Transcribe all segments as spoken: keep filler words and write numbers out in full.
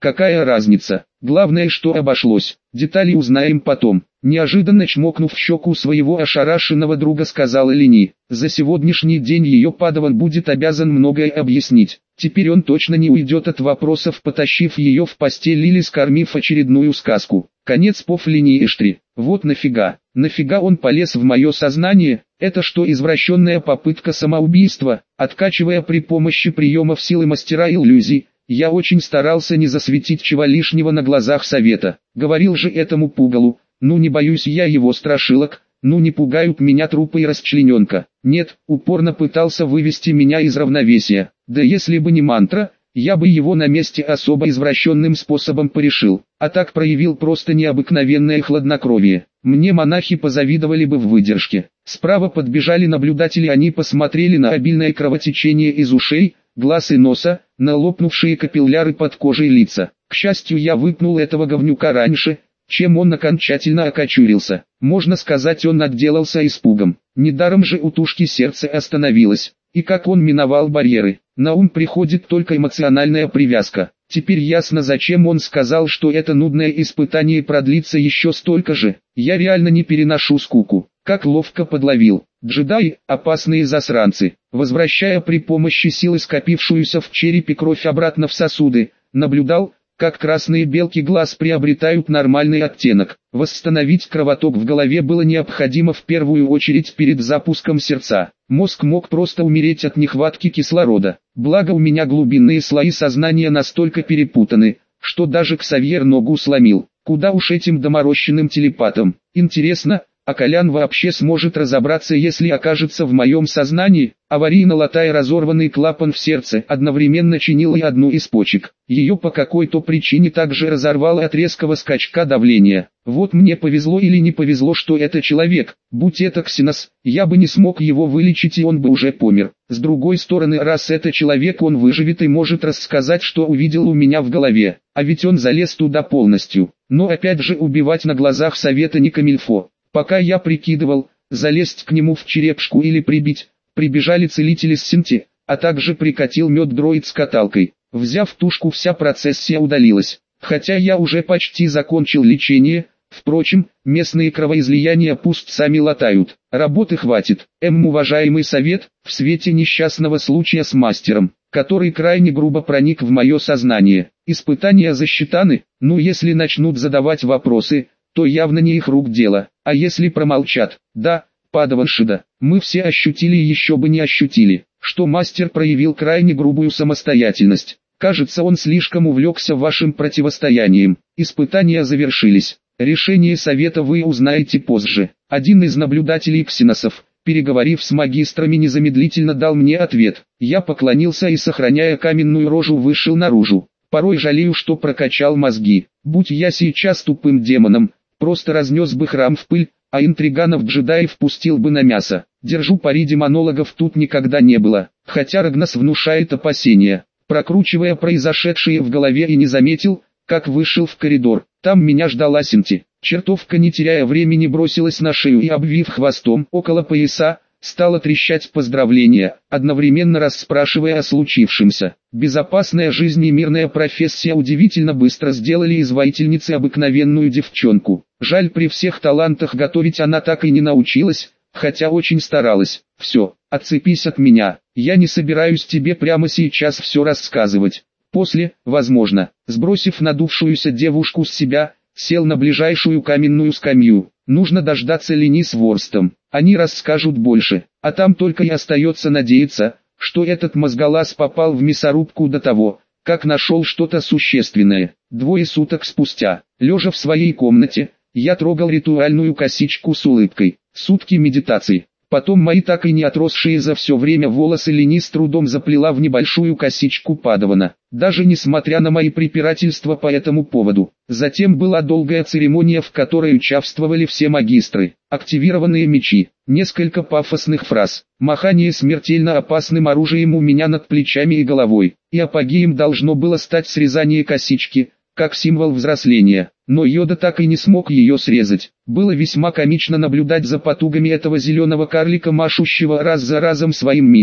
какая разница, главное, что обошлось, детали узнаем потом. Неожиданно чмокнув в щеку своего ошарашенного друга, сказала Лени, за сегодняшний день ее падаван будет обязан многое объяснить. Теперь он точно не уйдет от вопросов, потащив ее в постель или скормив очередную сказку. Конец пов Лени Эштри. Вот нафига, нафига он полез в мое сознание, это что, извращенная попытка самоубийства, откачивая при помощи приемов силы мастера иллюзий. Я очень старался не засветить чего лишнего на глазах совета, говорил же этому пугалу, ну не боюсь я его страшилок, ну не пугают меня трупы и расчлененка. Нет, упорно пытался вывести меня из равновесия. Да если бы не мантра, я бы его на месте особо извращенным способом порешил. А так проявил просто необыкновенное хладнокровие. Мне монахи позавидовали бы в выдержке. Справа подбежали наблюдатели, они посмотрели на обильное кровотечение из ушей, глаз и носа, на лопнувшие капилляры под кожей лица. К счастью, я выпнул этого говнюка раньше, чем он окончательно окочурился. Можно сказать, он отделался испугом. Недаром же у тушки сердце остановилось. И как он миновал барьеры, на ум приходит только эмоциональная привязка. Теперь ясно, зачем он сказал, что это нудное испытание продлится еще столько же. Я реально не переношу скуку. Как ловко подловил. Джедаи – опасные засранцы. Возвращая при помощи силы скопившуюся в черепе кровь обратно в сосуды, наблюдал, как красные белки глаз приобретают нормальный оттенок. Восстановить кровоток в голове было необходимо в первую очередь перед запуском сердца. Мозг мог просто умереть от нехватки кислорода. Благо у меня глубинные слои сознания настолько перепутаны, что даже Ксавьер ногу сломил. Куда уж этим доморощенным телепатам. Интересно, а Колян вообще сможет разобраться, если окажется в моем сознании? Аварийно латая разорванный клапан в сердце, одновременно чинил и одну из почек. Ее по какой-то причине также разорвало от резкого скачка давления. Вот мне повезло или не повезло, что это человек. Будь это Ксенос, я бы не смог его вылечить, и он бы уже помер. С другой стороны, раз это человек, он выживет и может рассказать, что увидел у меня в голове. А ведь он залез туда полностью. Но опять же, убивать на глазах совета не камильфо. Пока я прикидывал, залезть к нему в черепушку или прибить, прибежали целители с Синти, а также прикатил мед-дроид с каталкой. Взяв тушку, вся процессия удалилась. Хотя я уже почти закончил лечение, впрочем, местные кровоизлияния пусть сами латают. Работы хватит. Эм, уважаемый совет, в свете несчастного случая с мастером, который крайне грубо проник в мое сознание. Испытания засчитаны, ну если начнут задавать вопросы, то явно не их рук дело. А если промолчат, да, падаван Шида, мы все ощутили и еще бы не ощутили, что мастер проявил крайне грубую самостоятельность. Кажется, он слишком увлекся вашим противостоянием. Испытания завершились. Решение совета вы узнаете позже. Один из наблюдателей Ксеносов, переговорив с магистрами, незамедлительно дал мне ответ. Я поклонился и, сохраняя каменную рожу, вышел наружу. Порой жалею, что прокачал мозги. Будь я сейчас тупым демоном, просто разнес бы храм в пыль, а интриганов-джедаев пустил бы на мясо. Держу пари, демонологов тут никогда не было, хотя Рагнас внушает опасения. Прокручивая произошедшее в голове, и не заметил, как вышел в коридор. Там меня ждала Синти. Чертовка, не теряя времени, бросилась на шею и, обвив хвостом около пояса, стала трещать поздравления, одновременно расспрашивая о случившемся. Безопасная жизнь и мирная профессия удивительно быстро сделали из воительницы обыкновенную девчонку. Жаль, при всех талантах готовить она так и не научилась, хотя очень старалась. Все, отцепись от меня, я не собираюсь тебе прямо сейчас все рассказывать. После, возможно, сбросив надувшуюся девушку с себя, сел на ближайшую каменную скамью. Нужно дождаться Лени с Ворстом, они расскажут больше, а там только и остается надеяться, что этот мозголаз попал в мясорубку до того, как нашел что-то существенное. Двое суток спустя, лежа в своей комнате, я трогал ритуальную косичку с улыбкой. Сутки медитации. Потом мои так и не отросшие за все время волосы Лени с трудом заплела в небольшую косичку падавана, даже несмотря на мои препирательства по этому поводу. Затем была долгая церемония, в которой участвовали все магистры, активированные мечи, несколько пафосных фраз, махание смертельно опасным оружием у меня над плечами и головой, и апогеем должно было стать срезание косички, как символ взросления. Но Йода так и не смог ее срезать. Было весьма комично наблюдать за потугами этого зеленого карлика, машущего раз за разом своим мини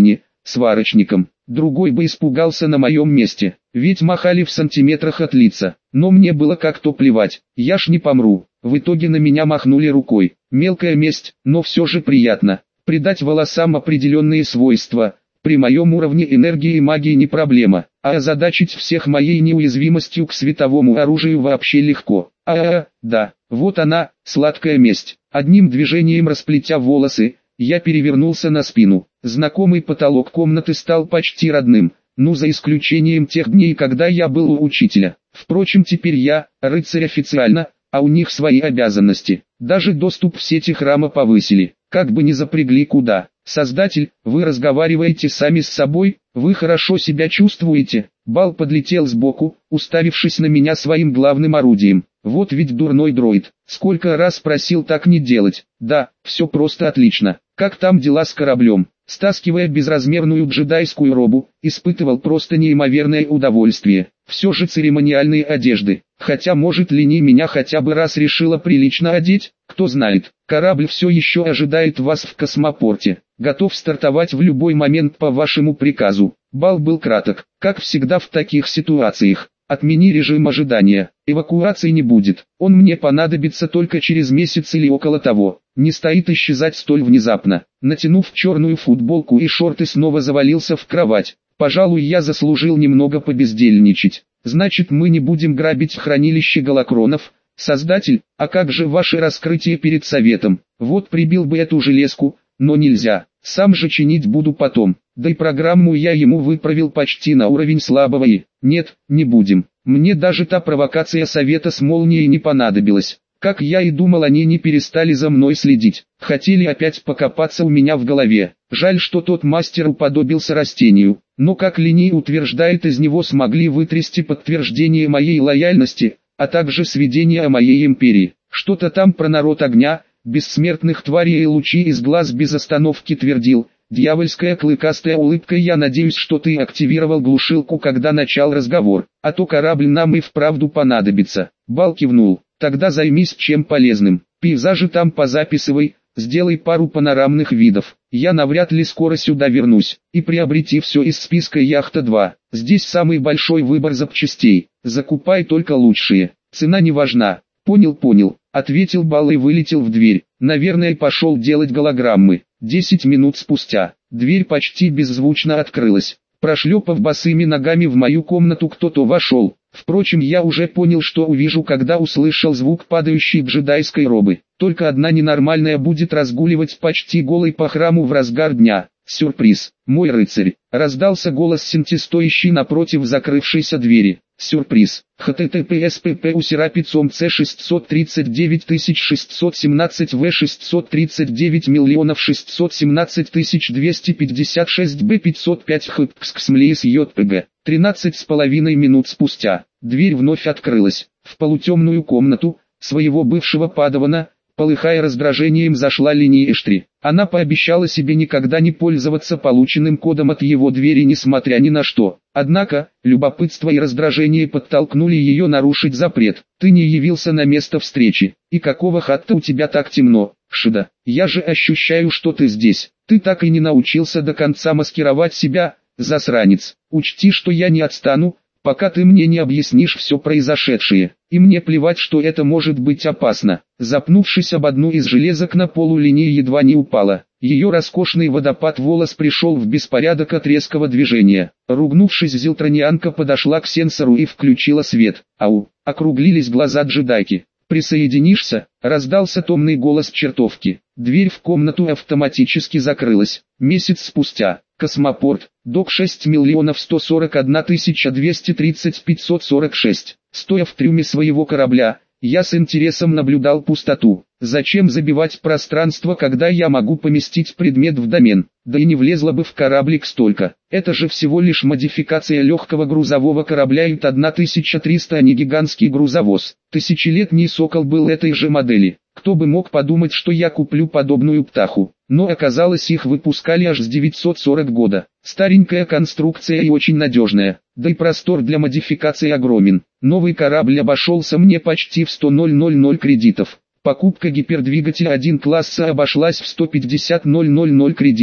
сварочником. Другой бы испугался на моем месте, ведь махали в сантиметрах от лица. Но мне было как-то плевать, я ж не помру. В итоге на меня махнули рукой. Мелкая месть, но все же приятно. Придать волосам определенные свойства. При моем уровне энергии и магии не проблема, а озадачить всех моей неуязвимостью к световому оружию вообще легко. А, -а, -а да, вот она, сладкая месть. Одним движением расплетя волосы, я перевернулся на спину. Знакомый потолок комнаты стал почти родным, ну за исключением тех дней, когда я был у учителя. Впрочем, теперь я, рыцарь официально, а у них свои обязанности. Даже доступ в сети храма повысили, как бы ни запрягли куда. Создатель, вы разговариваете сами с собой, вы хорошо себя чувствуете? Бал подлетел сбоку, уставившись на меня своим главным орудием. Вот ведь дурной дроид, сколько раз просил так не делать. Да, все просто отлично. Как там дела с кораблем? Стаскивая безразмерную джедайскую робу, испытывал просто неимоверное удовольствие. Все же церемониальные одежды. Хотя может ли не меня хотя бы раз решила прилично одеть? Кто знает. Корабль все еще ожидает вас в космопорте. Готов стартовать в любой момент по вашему приказу. Бал был краток, как всегда в таких ситуациях. Отмени режим ожидания. Эвакуации не будет. Он мне понадобится только через месяц или около того. Не стоит исчезать столь внезапно. Натянув черную футболку и шорты, снова завалился в кровать. Пожалуй, я заслужил немного побездельничать. Значит, мы не будем грабить хранилище голокронов. Создатель, а как же ваше раскрытие перед советом? Вот прибил бы эту железку, но нельзя. Сам же чинить буду потом. Да и программу я ему выправил почти на уровень слабого и... Нет, не будем. Мне даже та провокация совета с молнией не понадобилась. Как я и думал, они не перестали за мной следить. Хотели опять покопаться у меня в голове. Жаль, что тот мастер уподобился растению. Но как Линей утверждает, из него смогли вытрясти подтверждение моей лояльности, а также сведения о моей империи. Что-то там про народ огня, бессмертных тварей и лучи из глаз без остановки твердил. Дьявольская клыкастая улыбка: я надеюсь, что ты активировал глушилку, когда начал разговор, а то корабль нам и вправду понадобится. Бал кивнул. Тогда займись чем полезным. Пейзажи там позаписывай, сделай пару панорамных видов. Я навряд ли скоро сюда вернусь. И приобрети все из списка Яхта два. Здесь самый большой выбор запчастей. Закупай только лучшие. Цена не важна. Понял, понял, ответил Бал и вылетел в дверь. Наверное, пошел делать голограммы. Десять минут спустя, дверь почти беззвучно открылась. Прошлепав босыми ногами в мою комнату, кто-то вошел. Впрочем, я уже понял, что увижу, когда услышал звук падающей джедайской робы. Только одна ненормальная будет разгуливать почти голой по храму в разгар дня. Сюрприз, мой рыцарь. Раздался голос Синти, стоящий напротив закрывшейся двери. Сюрприз. https pp усерапицом c шестьсот тридцать девять тысяч шестьсот семнадцать в шестьсот тридцать девять миллионов шестьсот семнадцать тысяч двести пятьдесят шесть б пятьсот пять хпксксмлеис jpg. тринадцать с половиной минут спустя, дверь вновь открылась. В полутемную комнату, своего бывшего падавана, полыхая раздражением, зашла Линей Эштри. Она пообещала себе никогда не пользоваться полученным кодом от его двери несмотря ни на что. Однако, любопытство и раздражение подтолкнули ее нарушить запрет. Ты не явился на место встречи. И какого хатта у тебя так темно, Шида? Я же ощущаю, что ты здесь. Ты так и не научился до конца маскировать себя, засранец. Учти, что я не отстану, пока ты мне не объяснишь все произошедшее. И мне плевать, что это может быть опасно. Запнувшись об одну из железок, на полу Линей едва не упала. Ее роскошный водопад волос пришел в беспорядок от резкого движения. Ругнувшись, зилтронианка подошла к сенсору и включила свет. Ау, округлились глаза джедайки. «Присоединишься?» — раздался томный голос чертовки. Дверь в комнату автоматически закрылась. Месяц спустя. Космопорт. Док шесть миллионов сто сорок одна тысяча двести тридцать пятьсот сорок шесть. Стоя в трюме своего корабля, я с интересом наблюдал пустоту. Зачем забивать пространство, когда я могу поместить предмет в домен? Да и не влезло бы в кораблик столько. Это же всего лишь модификация легкого грузового корабля ю т тысяча триста, а не гигантский грузовоз. Тысячелетний Сокол был этой же модели. Кто бы мог подумать, что я куплю подобную птаху. Но оказалось, их выпускали аж с девятьсот сорокового года. Старенькая конструкция и очень надежная. Да и простор для модификации огромен. Новый корабль обошелся мне почти в сто тысяч кредитов. Покупка гипердвигателя один класса обошлась в сто пятьдесят тысяч кредитов.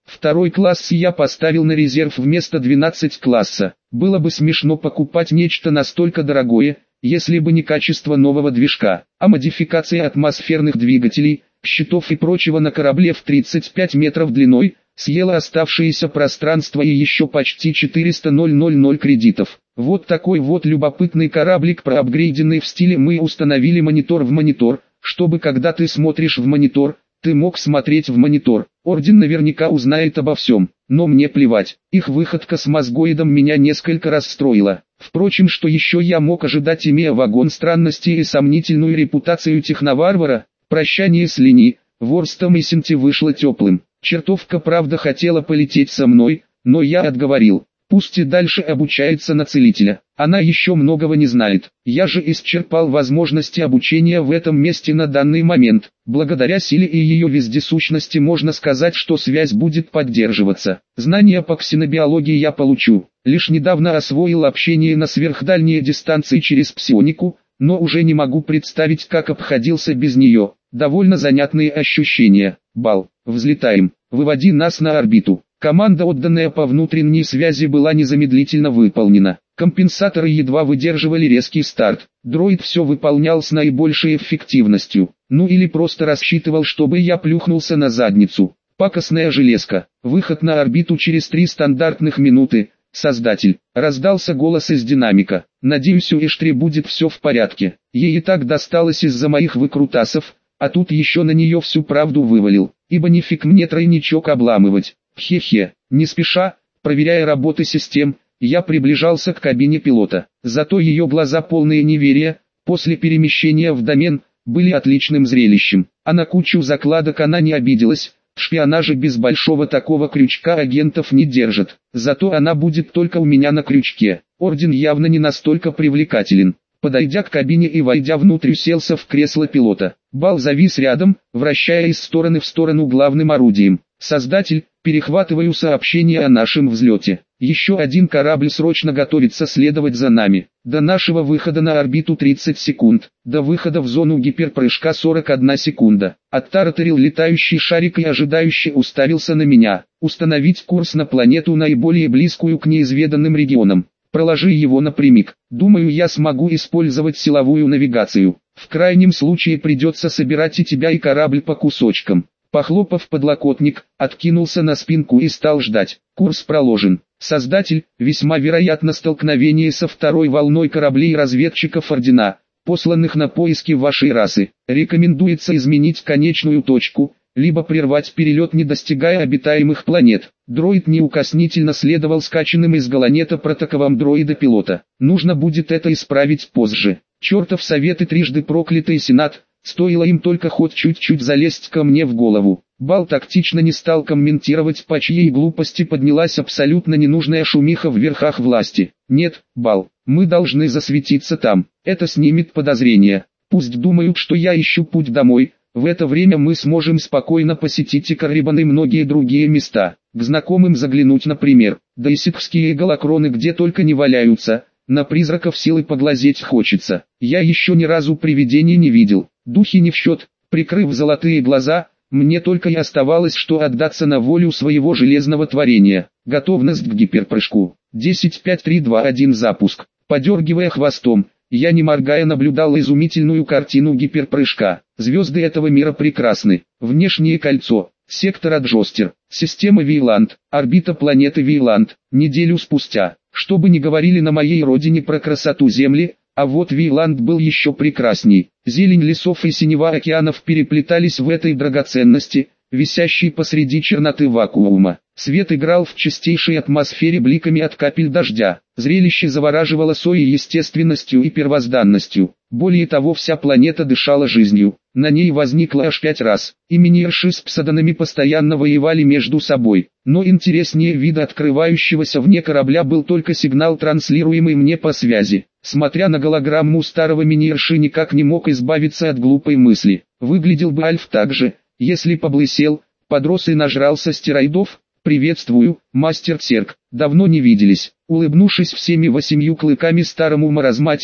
Второй класс я поставил на резерв вместо двенадцатого класса. Было бы смешно покупать нечто настолько дорогое, если бы не качество нового движка, а модификация атмосферных двигателей, щитов и прочего на корабле в тридцать пять метров длиной, съела оставшееся пространство и еще почти четыреста тысяч кредитов. Вот такой вот любопытный кораблик, проапгрейденный в стиле. Мы установили монитор в монитор, чтобы когда ты смотришь в монитор, ты мог смотреть в монитор. Орден наверняка узнает обо всем, но мне плевать. Их выходка с мозгоидом меня несколько расстроила. Впрочем, что еще я мог ожидать, имея вагон странностей и сомнительную репутацию техноварвара? Прощание с Лени, Ворстом и Синти вышло теплым. Чертовка правда хотела полететь со мной, но я отговорил. Пусть и дальше обучается на целителя. Она еще многого не знает. Я же исчерпал возможности обучения в этом месте на данный момент. Благодаря силе и ее вездесущности можно сказать, что связь будет поддерживаться. Знания по ксенобиологии я получу. Лишь недавно освоил общение на сверхдальние дистанции через псионику, но уже не могу представить, как обходился без нее. Довольно занятные ощущения. Бал. Взлетаем. Выводи нас на орбиту. Команда, отданная по внутренней связи, была незамедлительно выполнена. Компенсаторы едва выдерживали резкий старт. Дроид все выполнял с наибольшей эффективностью. Ну или просто рассчитывал, чтобы я плюхнулся на задницу. Пакостная железка. Выход на орбиту через три стандартных минуты. Создатель. Раздался голос из динамика. Надеюсь, у Эштри будет все в порядке. Ей и так досталось из-за моих выкрутасов, а тут еще на нее всю правду вывалил. Ибо нифиг мне тройничок обламывать. Хе-хе. Не спеша, проверяя работы систем, я приближался к кабине пилота. Зато ее глаза, полные неверия, после перемещения в домен, были отличным зрелищем. А на кучу закладок она не обиделась. В шпионаже без большого такого крючка агентов не держат. Зато она будет только у меня на крючке. Орден явно не настолько привлекателен. Подойдя к кабине и войдя внутрь, уселся в кресло пилота. Бал завис рядом, вращая из стороны в сторону главным орудием. Создатель, перехватываю сообщение о нашем взлете. Еще один корабль срочно готовится следовать за нами. До нашего выхода на орбиту тридцать секунд. До выхода в зону гиперпрыжка сорок одна секунда. Оттараторил летающий шарик и ожидающе уставился на меня. Установить курс на планету, наиболее близкую к неизведанным регионам. Проложи его напрямик. Думаю, я смогу использовать силовую навигацию. В крайнем случае придется собирать и тебя, и корабль по кусочкам. Похлопав подлокотник, откинулся на спинку и стал ждать. Курс проложен. Создатель, весьма вероятно столкновение со второй волной кораблей разведчиков Ордена, посланных на поиски вашей расы. Рекомендуется изменить конечную точку, либо прервать перелет, не достигая обитаемых планет. Дроид неукоснительно следовал скачанным из галанета протоколам дроида-пилота. Нужно будет это исправить позже. Чертов совет и трижды проклятый Сенат. Стоило им только хоть чуть-чуть залезть ко мне в голову. Бал тактично не стал комментировать, по чьей глупости поднялась абсолютно ненужная шумиха в верхах власти. Нет, Бал, мы должны засветиться там. Это снимет подозрения. Пусть думают, что я ищу путь домой. В это время мы сможем спокойно посетить и Каррибан и многие другие места. К знакомым заглянуть, например. Да и ситхские галакроны где только не валяются. На призраков силы поглазеть хочется. Я еще ни разу привидений не видел. Духи не в счет. Прикрыв золотые глаза, мне только и оставалось, что отдаться на волю своего железного творения. Готовность к гиперпрыжку. десять пять три два один запуск. Подергивая хвостом, я не моргая наблюдал изумительную картину гиперпрыжка. Звезды этого мира прекрасны. Внешнее кольцо. Сектор Аджостер. Система Вейланд. Орбита планеты Вейланд. Неделю спустя. Что бы ни говорили на моей родине про красоту Земли, а вот Вейланд был еще прекрасней. Зелень лесов и синева океанов переплетались в этой драгоценности, висящей посреди черноты вакуума. Свет играл в чистейшей атмосфере бликами от капель дождя. Зрелище завораживало своей естественностью и первозданностью. Более того, вся планета дышала жизнью. На ней возникло аж пять раз. И Миньерши с псодонами постоянно воевали между собой. Но интереснее вида открывающегося вне корабля был только сигнал, транслируемый мне по связи. Смотря на голограмму старого Миньерши, никак не мог избавиться от глупой мысли. Выглядел бы Альф так же, если поблысел, подрос и нажрался стероидов. «Приветствую, мастер Церк, давно не виделись». Улыбнувшись всеми восемью клыками старому маразматику,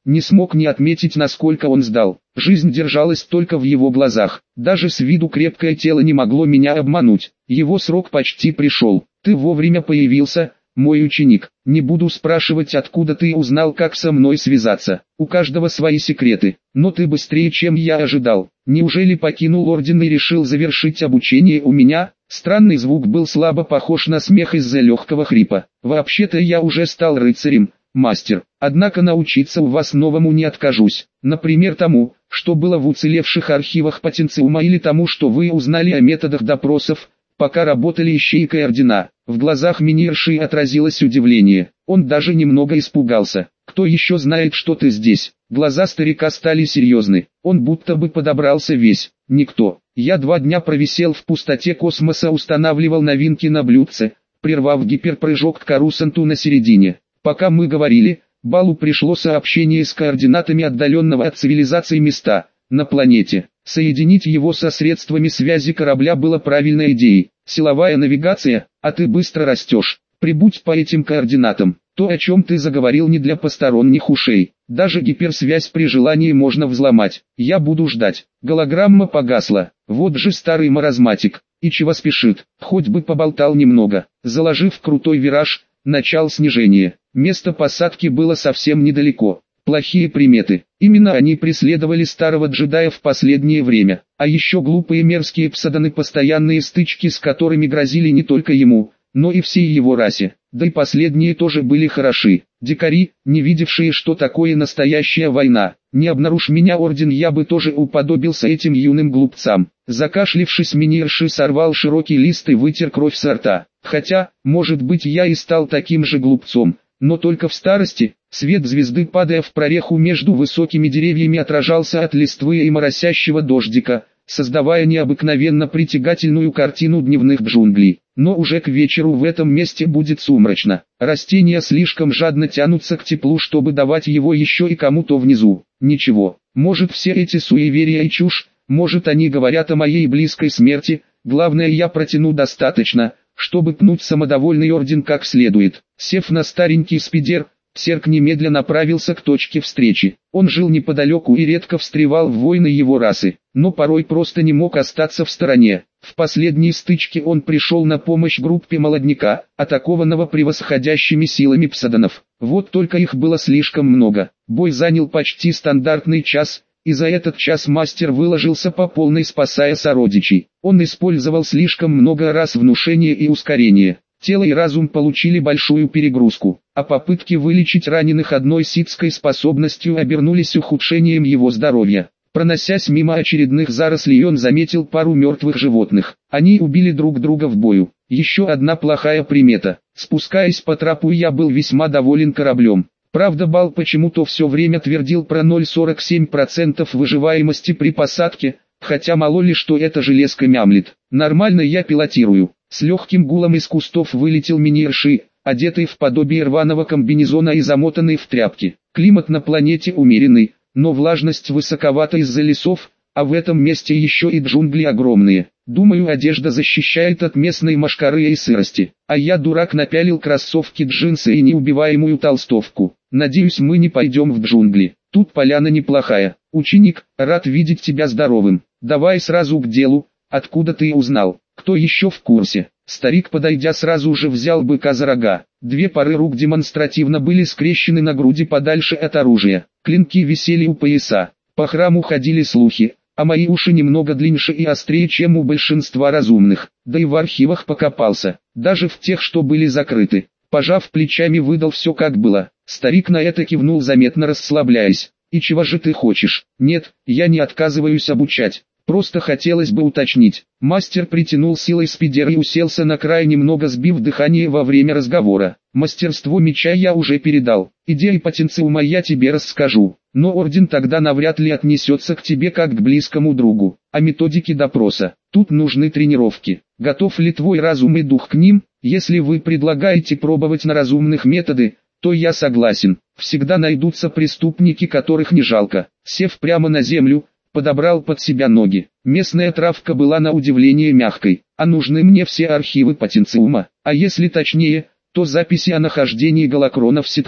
не смог не отметить, насколько он сдал. Жизнь держалась только в его глазах. Даже с виду крепкое тело не могло меня обмануть. Его срок почти пришел. Ты вовремя появился, мой ученик. Не буду спрашивать, откуда ты узнал, как со мной связаться. У каждого свои секреты. Но ты быстрее, чем я ожидал. Неужели покинул орден и решил завершить обучение у меня? Странный звук был слабо похож на смех из-за легкого хрипа. Вообще-то я уже стал рыцарем, мастер. Однако научиться у вас новому не откажусь. Например, тому, что было в уцелевших архивах Патенциума, или тому, что вы узнали о методах допросов, пока работали ищейка и ордена. В глазах Минирши отразилось удивление. Он даже немного испугался. Кто еще знает, что ты здесь? Глаза старика стали серьезны. Он будто бы подобрался весь. Никто. Я два дня провисел в пустоте космоса, устанавливал новинки на блюдце, прервав гиперпрыжок к Карусанту на середине. Пока мы говорили, Балу пришло сообщение с координатами отдаленного от цивилизации места на планете. Соединить его со средствами связи корабля было правильной идеей. Силовая навигация, а ты быстро растешь. Прибудь по этим координатам. То, о чем ты заговорил, не для посторонних ушей. Даже гиперсвязь при желании можно взломать. Я буду ждать. Голограмма погасла. Вот же старый маразматик. И чего спешит? Хоть бы поболтал немного. Заложив крутой вираж, начал снижение. Место посадки было совсем недалеко. Плохие приметы. Именно они преследовали старого джедая в последнее время. А еще глупые мерзкие псаданы, постоянные стычки с которыми грозили не только ему, но и всей его расе. Да и последние тоже были хороши. Дикари, не видевшие, что такое настоящая война. Не обнаружь меня орден, я бы тоже уподобился этим юным глупцам. Закашлившись, Минирши сорвал широкий лист и вытер кровь со рта. Хотя, может быть, я и стал таким же глупцом, но только в старости. Свет звезды, падая в прореху между высокими деревьями, отражался от листвы и моросящего дождика, создавая необыкновенно притягательную картину дневных джунглей. Но уже к вечеру в этом месте будет сумрачно. Растения слишком жадно тянутся к теплу, чтобы давать его еще и кому-то внизу. Ничего, может, все эти суеверия и чушь, может, они говорят о моей близкой смерти, главное, я протяну достаточно, чтобы пнуть самодовольный орден как следует. Сев на старенький спидер, Серк немедленно направился к точке встречи. Он жил неподалеку и редко встревал в войны его расы, но порой просто не мог остаться в стороне. В последней стычке он пришел на помощь группе молодняка, атакованного превосходящими силами псаданов. Вот только их было слишком много. Бой занял почти стандартный час, и за этот час мастер выложился по полной, спасая сородичей. Он использовал слишком много раз внушение и ускорение. Тело и разум получили большую перегрузку, а попытки вылечить раненых одной ситской способностью обернулись ухудшением его здоровья. Проносясь мимо очередных зарослей, он заметил пару мертвых животных. Они убили друг друга в бою. Еще одна плохая примета. Спускаясь по трапу, я был весьма доволен кораблем. Правда, Бал почему-то все время твердил про ноль целых сорок семь сотых процента выживаемости при посадке, хотя мало ли что эта железка мямлит. Нормально я пилотирую. С легким гулом из кустов вылетел Минирши, одетый в подобие рваного комбинезона и замотанный в тряпки. Климат на планете умеренный, но влажность высоковата из-за лесов, а в этом месте еще и джунгли огромные. Думаю, одежда защищает от местной мошкары и сырости. А я, дурак, напялил кроссовки, джинсы и неубиваемую толстовку. Надеюсь, мы не пойдем в джунгли. Тут поляна неплохая. Ученик, рад видеть тебя здоровым. Давай сразу к делу. Откуда ты узнал? Кто еще в курсе? Старик, подойдя, сразу же взял быка за рога. Две пары рук демонстративно были скрещены на груди подальше от оружия. Клинки висели у пояса. По храму ходили слухи, а мои уши немного длиннее и острее, чем у большинства разумных. Да и в архивах покопался, даже в тех, что были закрыты. Пожав плечами, выдал все как было. Старик на это кивнул, заметно расслабляясь. И чего же ты хочешь? Нет, я не отказываюсь обучать. Просто хотелось бы уточнить. Мастер притянул силой спидер и уселся на край, немного сбив дыхание во время разговора. Мастерство меча я уже передал. Идеи Патенциума я тебе расскажу. Но орден тогда навряд ли отнесется к тебе как к близкому другу. А методики допроса? Тут нужны тренировки. Готов ли твой разум и дух к ним? Если вы предлагаете пробовать на разумных методы, то я согласен. Всегда найдутся преступники, которых не жалко. Сев прямо на землю, подобрал под себя ноги. Местная травка была на удивление мягкой, а нужны мне все архивы Патенциума, а если точнее, то записи о нахождении голокронов ситхов.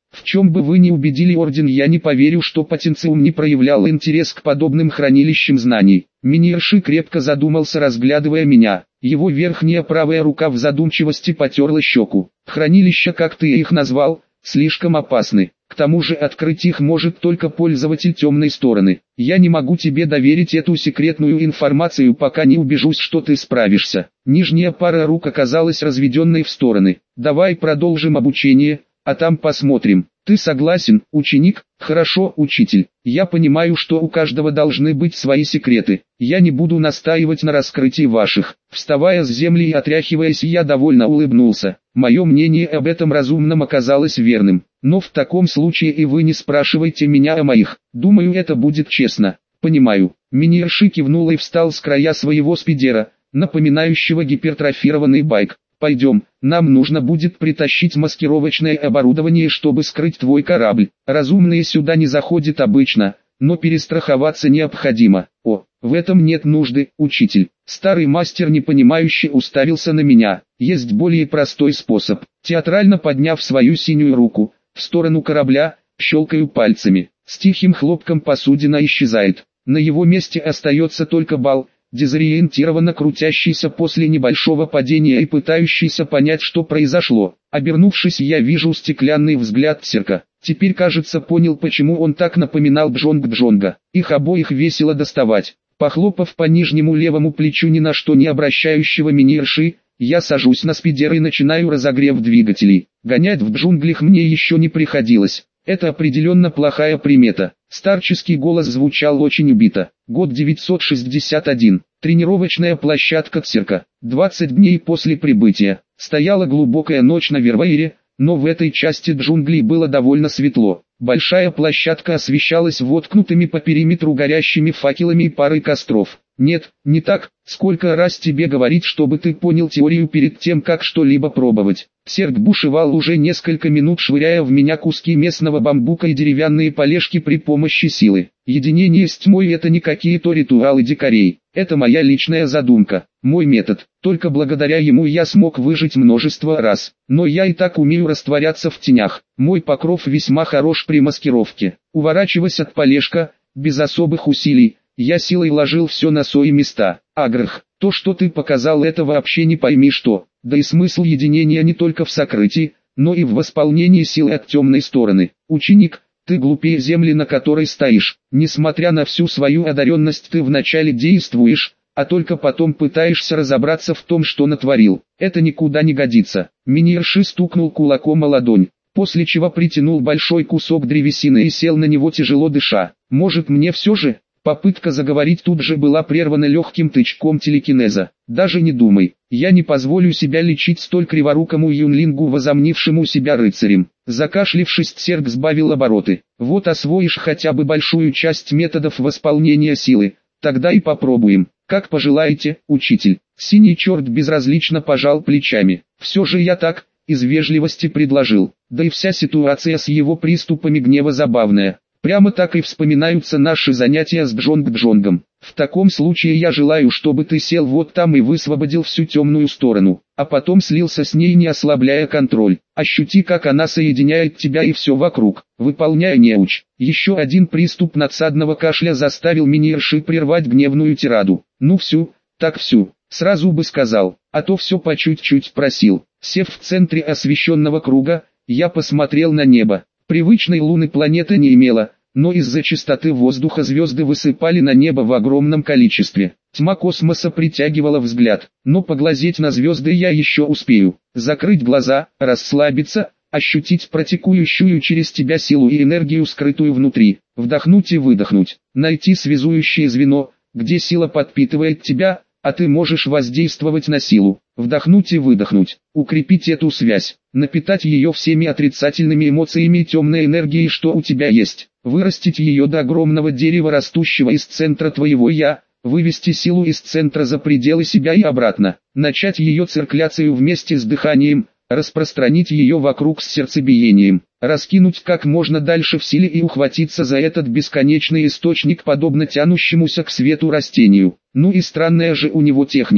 В чем бы вы ни убедили Орден, я не поверю, что Потенциум не проявлял интерес к подобным хранилищам знаний. Минирши крепко задумался, разглядывая меня. Его верхняя правая рука в задумчивости потерла щеку. Хранилища, как ты их назвал, слишком опасны. К тому же открыть их может только пользователь темной стороны. Я не могу тебе доверить эту секретную информацию, пока не убежусь, что ты справишься. Нижняя пара рук оказалась разведенной в стороны. Давай продолжим обучение, а там посмотрим. Ты согласен, ученик? Хорошо, учитель. Я понимаю, что у каждого должны быть свои секреты. Я не буду настаивать на раскрытии ваших. Вставая с земли и отряхиваясь, я довольно улыбнулся. Мое мнение об этом разумном оказалось верным. Но в таком случае и вы не спрашивайте меня о моих. Думаю, это будет честно. Понимаю. Минирши кивнул и встал с края своего спидера, напоминающего гипертрофированный байк. Пойдем, нам нужно будет притащить маскировочное оборудование, чтобы скрыть твой корабль. Разумные сюда не заходят обычно, но перестраховаться необходимо. О, в этом нет нужды, учитель. Старый мастер непонимающе уставился на меня. Есть более простой способ. Театрально подняв свою синюю руку в сторону корабля, щелкаю пальцами. С тихим хлопком посудина исчезает. На его месте остается только Бал, дезориентированно крутящийся после небольшого падения и пытающийся понять, что произошло. Обернувшись, я вижу стеклянный взгляд Цирка. Теперь, кажется, понял, почему он так напоминал Бжонг-Бжонга. Их обоих весело доставать. Похлопав по нижнему левому плечу ни на что не обращающего Минирши, я сажусь на спидер и начинаю разогрев двигателей. Гонять в джунглях мне еще не приходилось. Это определенно плохая примета. Старческий голос звучал очень убито. Год девятьсот шестьдесят один. Тренировочная площадка Цирка. двадцать дней после прибытия. Стояла глубокая ночь на Вервейре, но в этой части джунглей было довольно светло. Большая площадка освещалась воткнутыми по периметру горящими факелами и парой костров. Нет, не так, сколько раз тебе говорить, чтобы ты понял теорию перед тем, как что-либо пробовать. Цирк бушевал уже несколько минут, швыряя в меня куски местного бамбука и деревянные полежки при помощи силы. Единение с тьмой — это не какие-то ритуалы дикарей. Это моя личная задумка, мой метод. Только благодаря ему я смог выжить множество раз. Но я и так умею растворяться в тенях. Мой покров весьма хорош при маскировке. Уворачиваясь от полежка, без особых усилий, я силой ложил все на свои места. Агрх, то, что ты показал, это вообще не пойми что. Да и смысл единения не только в сокрытии, но и в восполнении силы от темной стороны. Ученик, ты глупее земли, на которой стоишь. Несмотря на всю свою одаренность, ты вначале действуешь, а только потом пытаешься разобраться в том, что натворил. Это никуда не годится. Минирши стукнул кулаком о ладонь, после чего притянул большой кусок древесины и сел на него, тяжело дыша. Может, мне все же? Попытка заговорить тут же была прервана легким тычком телекинеза. Даже не думай, я не позволю себя лечить столь криворукому юнлингу, возомнившему себя рыцарем. Закашлившись, Церк сбавил обороты. Вот освоишь хотя бы большую часть методов восполнения силы, тогда и попробуем. Как пожелаете, учитель. Синий черт безразлично пожал плечами. Все же я так, из вежливости предложил. Да и вся ситуация с его приступами гнева забавная. Прямо так и вспоминаются наши занятия с Бжонг-Бжонгом. В таком случае я желаю, чтобы ты сел вот там и высвободил всю темную сторону, а потом слился с ней, не ослабляя контроль. Ощути, как она соединяет тебя и все вокруг. Выполняя неуч. Еще один приступ надсадного кашля заставил Минирши прервать гневную тираду. Ну всю, так всю. Сразу бы сказал, а то все по чуть-чуть просил. Сев в центре освещенного круга, я посмотрел на небо. Привычной луны планета не имела, но из-за чистоты воздуха звезды высыпали на небо в огромном количестве. Тьма космоса притягивала взгляд, но поглазеть на звезды я еще успею. Закрыть глаза, расслабиться, ощутить протекающую через тебя силу и энергию, скрытую внутри. Вдохнуть и выдохнуть. Найти связующее звено, где сила подпитывает тебя, а ты можешь воздействовать на силу. Вдохнуть и выдохнуть. Укрепить эту связь. Напитать ее всеми отрицательными эмоциями и темной энергией, что у тебя есть. Вырастить ее до огромного дерева, растущего из центра твоего «я». Вывести силу из центра за пределы себя и обратно. Начать ее циркуляцию вместе с дыханием. Распространить ее вокруг с сердцебиением. Раскинуть как можно дальше в силе и ухватиться за этот бесконечный источник, подобно тянущемуся к свету растению. Ну и странная же у него техника.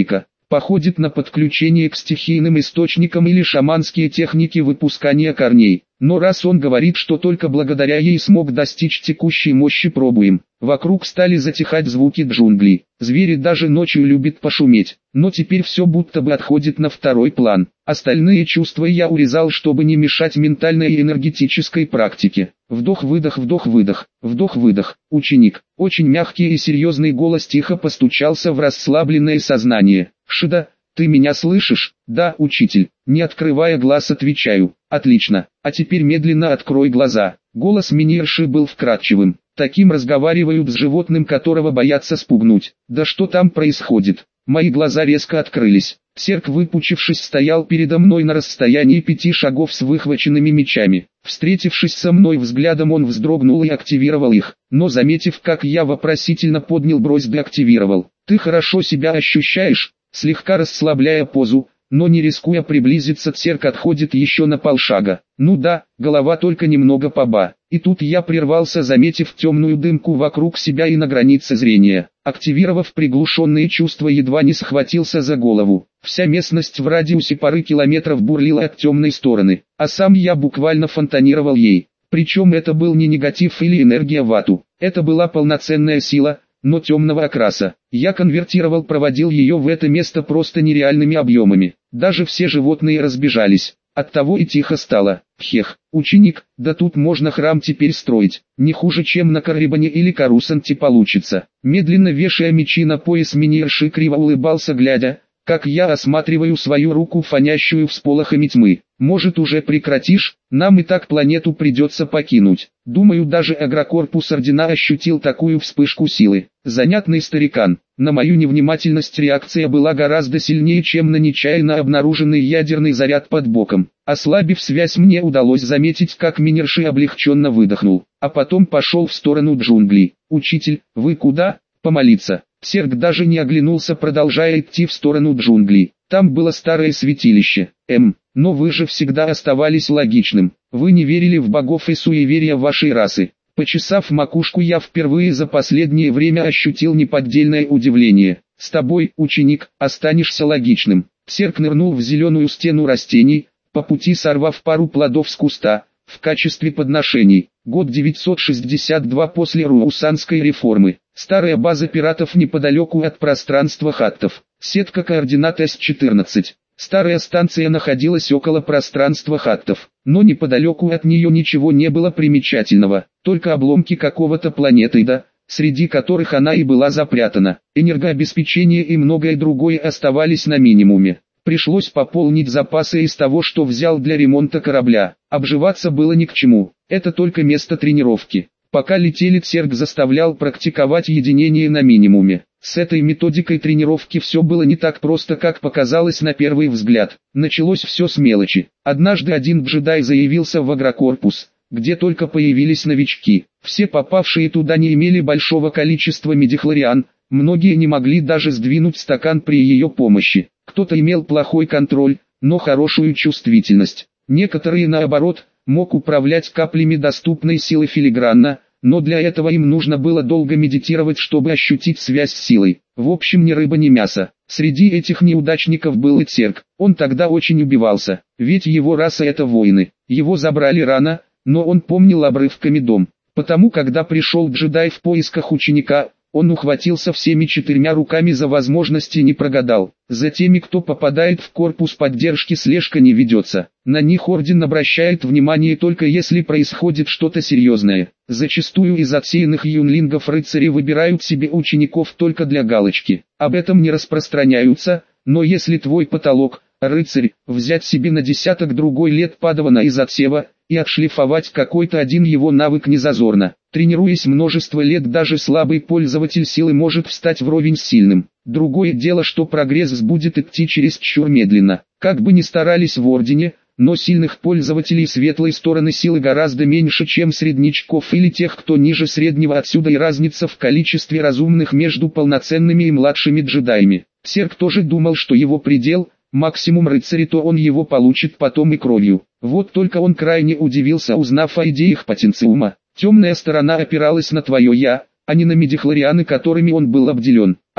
походит на подключение к стихийным источникам или шаманские техники выпускания корней. Но раз он говорит, что только благодаря ей смог достичь текущей мощи, пробуем. Вокруг стали затихать звуки джунглей. Звери даже ночью любят пошуметь. Но теперь все будто бы отходит на второй план. Остальные чувства я урезал, чтобы не мешать ментальной и энергетической практике. Вдох-выдох, вдох-выдох, вдох-выдох. Ученик. Очень мягкий и серьезный голос тихо постучался в расслабленное сознание. Шида, ты меня слышишь? Да, учитель. Не открывая глаз, отвечаю. Отлично. А теперь медленно открой глаза. Голос Минирши был вкрадчивым. Таким разговаривают с животным, которого боятся спугнуть. Да что там происходит? Мои глаза резко открылись. Серк, выпучившись, стоял передо мной на расстоянии пяти шагов с выхваченными мечами. Встретившись со мной взглядом, он вздрогнул и активировал их. Но заметив, как я вопросительно поднял бровь, деактивировал. Ты хорошо себя ощущаешь? Слегка расслабляя позу, но не рискуя приблизиться, Серк отходит еще на полшага. Ну да, голова только немного поба. И тут я прервался, заметив темную дымку вокруг себя и на границе зрения. Активировав приглушенные чувства, едва не схватился за голову. Вся местность в радиусе пары километров бурлила от темной стороны, а сам я буквально фонтанировал ей. Причем это был не негатив или энергия вату, это была полноценная сила, но темного окраса. Я конвертировал, проводил ее в это место просто нереальными объемами. Даже все животные разбежались. Оттого и тихо стало. Хех, ученик, да тут можно храм теперь строить. Не хуже, чем на Каррибане или Карусанте получится. Медленно вешая мечи на пояс, Минирши криво улыбался, глядя, как я осматриваю свою руку, фонящую всполохами тьмы. Может, уже прекратишь? Нам и так планету придется покинуть. Думаю, даже агрокорпус Ордена ощутил такую вспышку силы. Занятный старикан. На мою невнимательность реакция была гораздо сильнее, чем на нечаянно обнаруженный ядерный заряд под боком. Ослабив связь, мне удалось заметить, как Минирши облегченно выдохнул, а потом пошел в сторону джунглей. «Учитель, вы куда?» «Помолиться». Серк даже не оглянулся, продолжая идти в сторону джунглей. Там было старое святилище. Эм, но вы же всегда оставались логичным. Вы не верили в богов и суеверия вашей расы. Почесав макушку, я впервые за последнее время ощутил неподдельное удивление. С тобой, ученик, останешься логичным. Серк нырнул в зеленую стену растений, по пути сорвав пару плодов с куста, в качестве подношений. Год девятьсот шестьдесят два после Руусанской реформы. Старая база пиратов неподалеку от пространства хаттов. Сетка координат эс четырнадцать. Старая станция находилась около пространства хаттов, но неподалеку от нее ничего не было примечательного, только обломки какого-то планетоида, среди которых она и была запрятана. Энергообеспечение и многое другое оставались на минимуме. Пришлось пополнить запасы из того, что взял для ремонта корабля. Обживаться было ни к чему, это только место тренировки. Пока летели, Серк заставлял практиковать единение на минимуме. С этой методикой тренировки все было не так просто, как показалось на первый взгляд. Началось все с мелочи. Однажды один джедай заявился в агрокорпус, где только появились новички. Все попавшие туда не имели большого количества медихлориан, многие не могли даже сдвинуть стакан при ее помощи. Кто-то имел плохой контроль, но хорошую чувствительность. Некоторые, наоборот, мог управлять каплями доступной силы филигранно, но для этого им нужно было долго медитировать, чтобы ощутить связь с силой. В общем, ни рыба, ни мясо. Среди этих неудачников был и Серк. Он тогда очень убивался, ведь его раса — это воины. Его забрали рано, но он помнил обрывками дом. Потому, когда пришел джедай в поисках ученика, он ухватился всеми четырьмя руками за возможности и не прогадал. За теми, кто попадает в корпус поддержки, слежка не ведется. На них орден обращает внимание только если происходит что-то серьезное. Зачастую из отсеянных юнлингов рыцари выбирают себе учеников только для галочки. Об этом не распространяются, но если твой потолок – рыцарь, взять себе на десяток другой лет падавана из отсева и отшлифовать какой-то один его навык незазорно. Тренируясь множество лет, даже слабый пользователь силы может встать вровень с сильным. Другое дело, что прогресс будет идти чересчур медленно. Как бы ни старались в Ордене, но сильных пользователей светлой стороны силы гораздо меньше, чем среднячков или тех, кто ниже среднего. Отсюда и разница в количестве разумных между полноценными и младшими джедаями. Серк тоже думал, что его предел – максимум рыцаря, то он его получит потом и кровью. Вот только он крайне удивился, узнав о идеях потенциума. Темная сторона опиралась на твое «я», а не на медихлорианы, которыми он был обделен.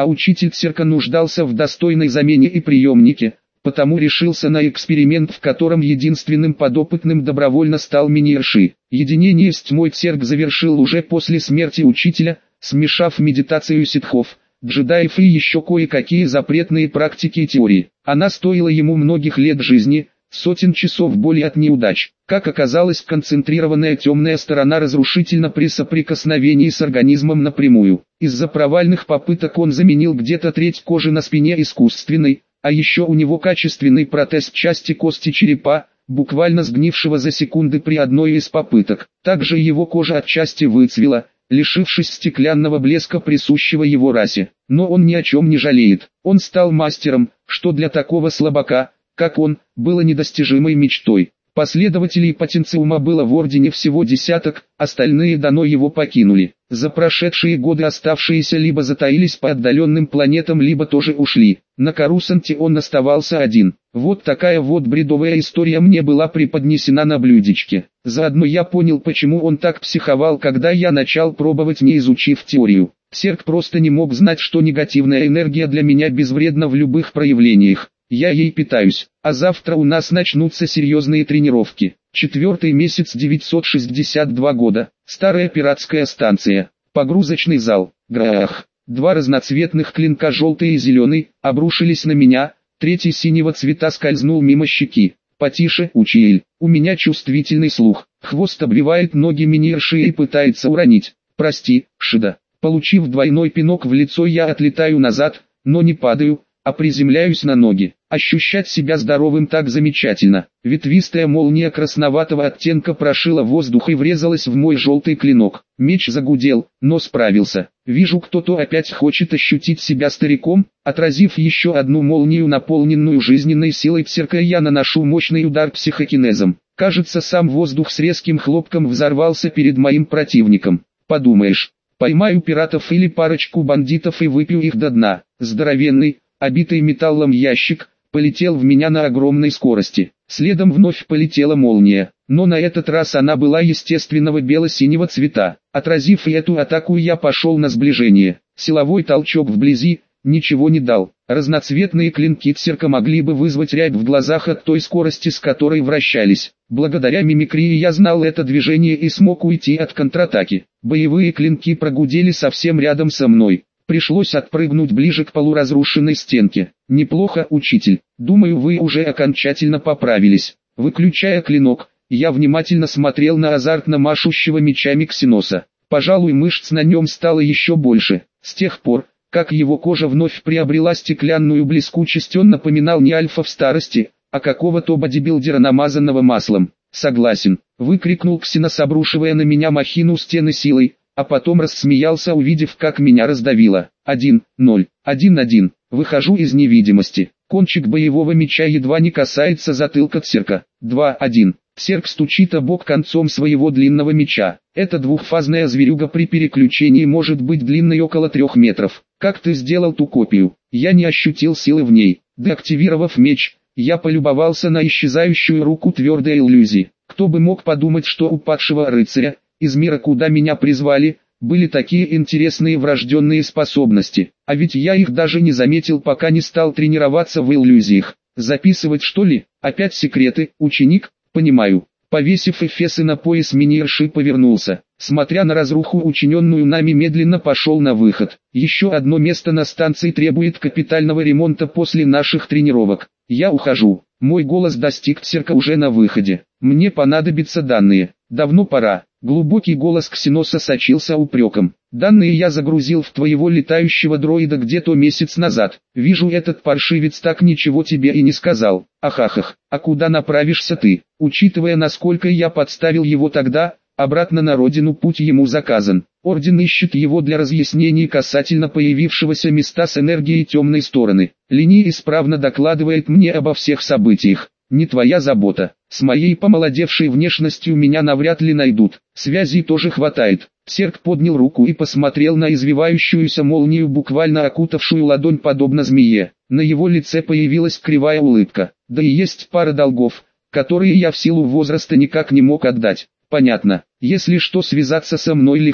а учитель цирка нуждался в достойной замене и приемнике, потому решился на эксперимент, в котором единственным подопытным добровольно стал Миньерши. Единение с тьмой цирк завершил уже после смерти учителя, смешав медитацию ситхов, джедаев и еще кое-какие запретные практики и теории. Она стоила ему многих лет жизни, сотен часов боли от неудач. Как оказалось, концентрированная темная сторона разрушительна при соприкосновении с организмом напрямую. Из-за провальных попыток он заменил где-то треть кожи на спине искусственной, а еще у него качественный протез части кости черепа, буквально сгнившего за секунды при одной из попыток. Также его кожа отчасти выцвела, лишившись стеклянного блеска, присущего его расе. Но он ни о чем не жалеет. Он стал мастером, что для такого слабака, как он, было недостижимой мечтой. Последователей Патенциума было в Ордене всего десяток, остальные давно его покинули. За прошедшие годы оставшиеся либо затаились по отдаленным планетам, либо тоже ушли. На Корусанте он оставался один. Вот такая вот бредовая история мне была преподнесена на блюдечке. Заодно я понял, почему он так психовал, когда я начал пробовать, не изучив теорию. Цирк просто не мог знать, что негативная энергия для меня безвредна в любых проявлениях. Я ей питаюсь, а завтра у нас начнутся серьезные тренировки. Четвертый месяц девятьсот шестьдесят два года. Старая пиратская станция. Погрузочный зал. Грах. Два разноцветных клинка, желтый и зеленый, обрушились на меня. Третий синего цвета скользнул мимо щеки. Потише, учитель. У меня чувствительный слух. Хвост обвивает ноги Миньерши и пытается уронить. Прости, Шида. Получив двойной пинок в лицо, я отлетаю назад, но не падаю, а приземляюсь на ноги. Ощущать себя здоровым так замечательно. Ветвистая молния красноватого оттенка прошила воздух и врезалась в мой желтый клинок. Меч загудел, но справился. Вижу, кто-то опять хочет ощутить себя стариком. Отразив еще одну молнию, наполненную жизненной силой цирка, я наношу мощный удар психокинезом. Кажется, сам воздух с резким хлопком взорвался перед моим противником. Подумаешь, поймаю пиратов или парочку бандитов и выпью их до дна. Здоровенный, обитый металлом ящик полетел в меня на огромной скорости. Следом вновь полетела молния, но на этот раз она была естественного бело-синего цвета. Отразив и эту атаку, я пошел на сближение. Силовой толчок вблизи ничего не дал. Разноцветные клинки цирка могли бы вызвать рябь в глазах от той скорости, с которой вращались. Благодаря мимикрии я знал это движение и смог уйти от контратаки. Боевые клинки прогудели совсем рядом со мной. Пришлось отпрыгнуть ближе к полуразрушенной стенке. Неплохо, учитель. Думаю, вы уже окончательно поправились. Выключая клинок, я внимательно смотрел на азартно машущего мечами Ксеноса. Пожалуй, мышц на нем стало еще больше. С тех пор, как его кожа вновь приобрела стеклянную блескучесть, он напоминал не альфа в старости, а какого-то бодибилдера, намазанного маслом. Согласен, выкрикнул Ксенос, обрушивая на меня махину стены силой, а потом рассмеялся, увидев, как меня раздавило. Один, ноль, один, один. Выхожу из невидимости. Кончик боевого меча едва не касается затылка цирка. Два, один. Цирк стучит о бок концом своего длинного меча. Эта двухфазная зверюга при переключении может быть длинной около трех метров. Как ты сделал ту копию? Я не ощутил силы в ней. Деактивировав меч, я полюбовался на исчезающую руку твердой иллюзии. Кто бы мог подумать, что у падшего рыцаря, из мира, куда меня призвали, были такие интересные врожденные способности. А ведь я их даже не заметил, пока не стал тренироваться в иллюзиях. Записывать, что ли? Опять секреты, ученик? Понимаю. Повесив эфесы на пояс, Миньерши повернулся. Смотря на разруху, учиненную нами, медленно пошел на выход. Еще одно место на станции требует капитального ремонта после наших тренировок. Я ухожу. Мой голос достиг цирка уже на выходе. Мне понадобятся данные. Давно пора. Глубокий голос Ксеноса сочился упреком. Данные я загрузил в твоего летающего дроида где-то месяц назад. Вижу, этот паршивец так ничего тебе и не сказал. Ахахах, а куда направишься ты? Учитывая, насколько я подставил его тогда, обратно на родину путь ему заказан. Орден ищет его для разъяснений касательно появившегося места с энергией темной стороны. Линии исправно докладывает мне обо всех событиях. Не твоя забота. С моей помолодевшей внешностью меня навряд ли найдут. Связей тоже хватает. Цирк поднял руку и посмотрел на извивающуюся молнию, буквально окутавшую ладонь подобно змее. На его лице появилась кривая улыбка. Да и есть пара долгов, которые я в силу возраста никак не мог отдать. Понятно. Если что, связаться со мной легко.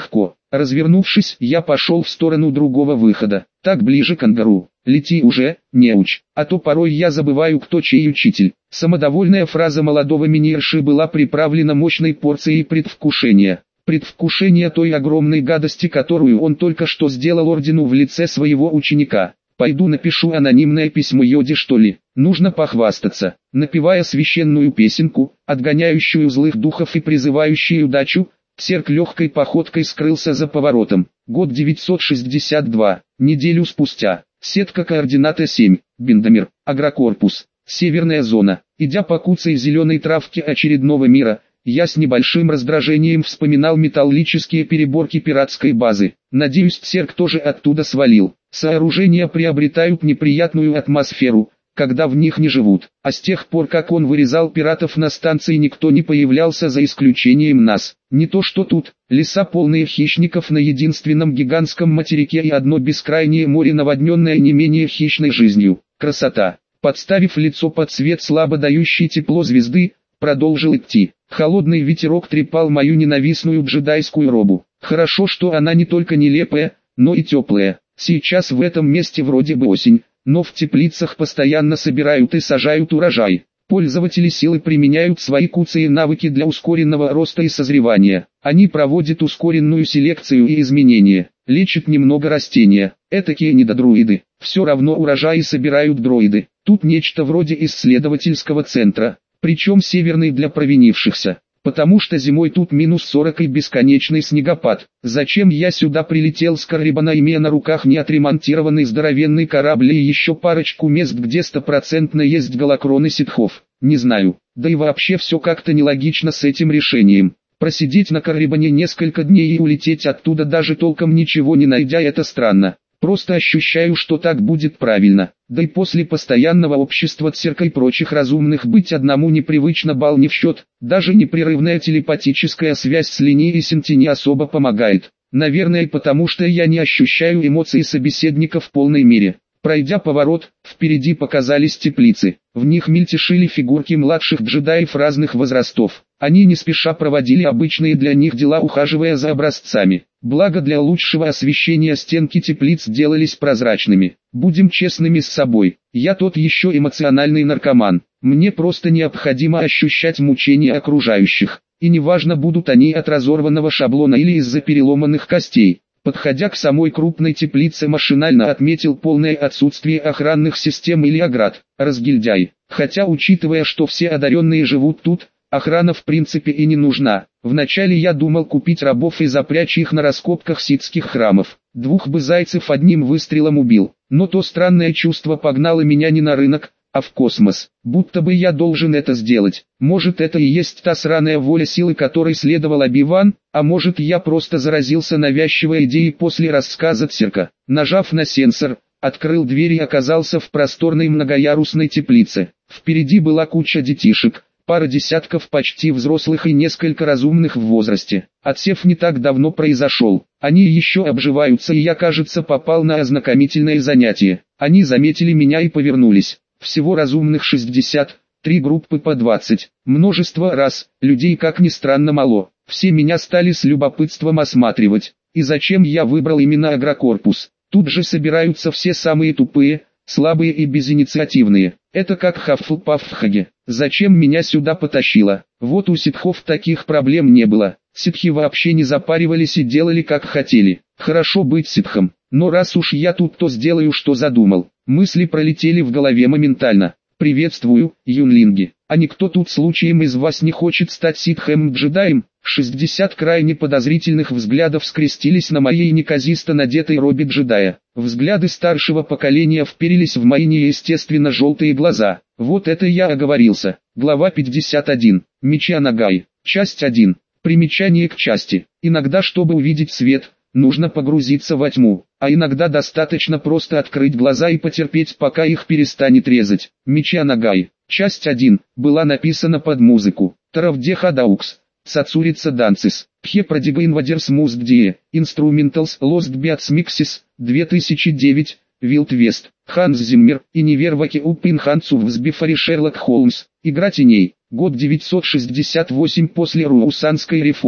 Развернувшись, я пошел в сторону другого выхода. Так ближе к ангару. Лети уже, неуч, а то порой я забываю, кто чей учитель. Самодовольная фраза молодого минерши была приправлена мощной порцией предвкушения. Предвкушение той огромной гадости, которую он только что сделал ордену в лице своего ученика. Пойду напишу анонимное письмо Йоде, что ли. Нужно похвастаться. Напевая священную песенку, отгоняющую злых духов и призывающую удачу, Церк легкой походкой скрылся за поворотом. Год девятьсот шестьдесят два. Неделю спустя. Сетка координата семь. Биндамир. Агрокорпус. Северная зона. Идя по куцей зеленой травке очередного мира, я с небольшим раздражением вспоминал металлические переборки пиратской базы. Надеюсь, Церк тоже оттуда свалил. Сооружения приобретают неприятную атмосферу, когда в них не живут. А с тех пор, как он вырезал пиратов на станции, никто не появлялся за исключением нас. Не то что тут, леса полные хищников на единственном гигантском материке и одно бескрайнее море, наводненное не менее хищной жизнью. Красота. Подставив лицо под свет слабо дающей тепло звезды, продолжил идти. Холодный ветерок трепал мою ненавистную джедайскую робу. Хорошо, что она не только нелепая, но и теплая. Сейчас в этом месте вроде бы осень, но в теплицах постоянно собирают и сажают урожай. Пользователи силы применяют свои куцые навыки для ускоренного роста и созревания. Они проводят ускоренную селекцию и изменения, лечат немного растения. Этакие недодруиды. Все равно урожаи собирают дроиды. Тут нечто вроде исследовательского центра, причем северный для провинившихся. Потому что зимой тут минус сорок и бесконечный снегопад. Зачем я сюда прилетел с Каррибана, имея на руках неотремонтированный здоровенный корабль и еще парочку мест, где стопроцентно есть голокроны ситхов? Не знаю. Да и вообще все как-то нелогично с этим решением. Просидеть на Каррибане несколько дней и улететь оттуда, даже толком ничего не найдя, это странно. Просто ощущаю, что так будет правильно. Да и после постоянного общества Церка и прочих разумных быть одному непривычно, бал не в счет. Даже непрерывная телепатическая связь с Линей и Синти не особо помогает. Наверное, потому что я не ощущаю эмоций собеседника в полной мере. Пройдя поворот, впереди показались теплицы. В них мельтешили фигурки младших джедаев разных возрастов. Они не спеша проводили обычные для них дела, ухаживая за образцами. Благо для лучшего освещения стенки теплиц делались прозрачными. Будем честными с собой, я тот еще эмоциональный наркоман. Мне просто необходимо ощущать мучения окружающих. И неважно, будут они от разорванного шаблона или из-за переломанных костей. Подходя к самой крупной теплице, машинально отметил полное отсутствие охранных систем или оград. Разгильдяй. Хотя, учитывая, что все одаренные живут тут, охрана в принципе и не нужна. Вначале я думал купить рабов и запрячь их на раскопках ситских храмов. Двух бы зайцев одним выстрелом убил. Но то странное чувство погнало меня не на рынок, а в космос. Будто бы я должен это сделать. Может, это и есть та сраная воля силы, которой следовал Оби-Ван, а может, я просто заразился навязчивой идеей после рассказа Церка. Нажав на сенсор, открыл дверь и оказался в просторной многоярусной теплице. Впереди была куча детишек, пара десятков почти взрослых и несколько разумных в возрасте. Отсев не так давно произошел. Они еще обживаются, и я, кажется, попал на ознакомительное занятие. Они заметили меня и повернулись. Всего разумных шестьдесят, три группы по двадцать. Множество раз, людей как ни странно мало. Все меня стали с любопытством осматривать. И зачем я выбрал именно агрокорпус? Тут же собираются все самые тупые, слабые и безинициативные. Это как Хаффлпаффхаге. Зачем меня сюда потащило? Вот у ситхов таких проблем не было. Ситхи вообще не запаривались и делали как хотели. Хорошо быть ситхом. Но раз уж я тут, то сделаю, что задумал. Мысли пролетели в голове моментально. Приветствую, юнлинги. А никто тут случаем из вас не хочет стать ситхом-джедаем? шестьдесят крайне подозрительных взглядов скрестились на моей неказисто надетой робе джедая. Взгляды старшего поколения вперились в мои неестественно желтые глаза. Вот это я оговорился. Глава пятьдесят один. Мичианагай. Часть один. Примечание к части. Иногда, чтобы увидеть свет, нужно погрузиться во тьму, а иногда достаточно просто открыть глаза и потерпеть, пока их перестанет резать. Мичианагай. Часть один. Была написана под музыку. Таравдеха Даукс. Цацурица Данцис. Пхе Продига Инвадерс Музддие. Инструменталс Lost Beats Mixes. две тысячи девять. Вилд Вест. Ханс Зиммер. И Неверваки Упин Хансу Взбифари Шерлок Холмс. Игра теней. Год девятьсот шестьдесят восемь после Руусанской реформы.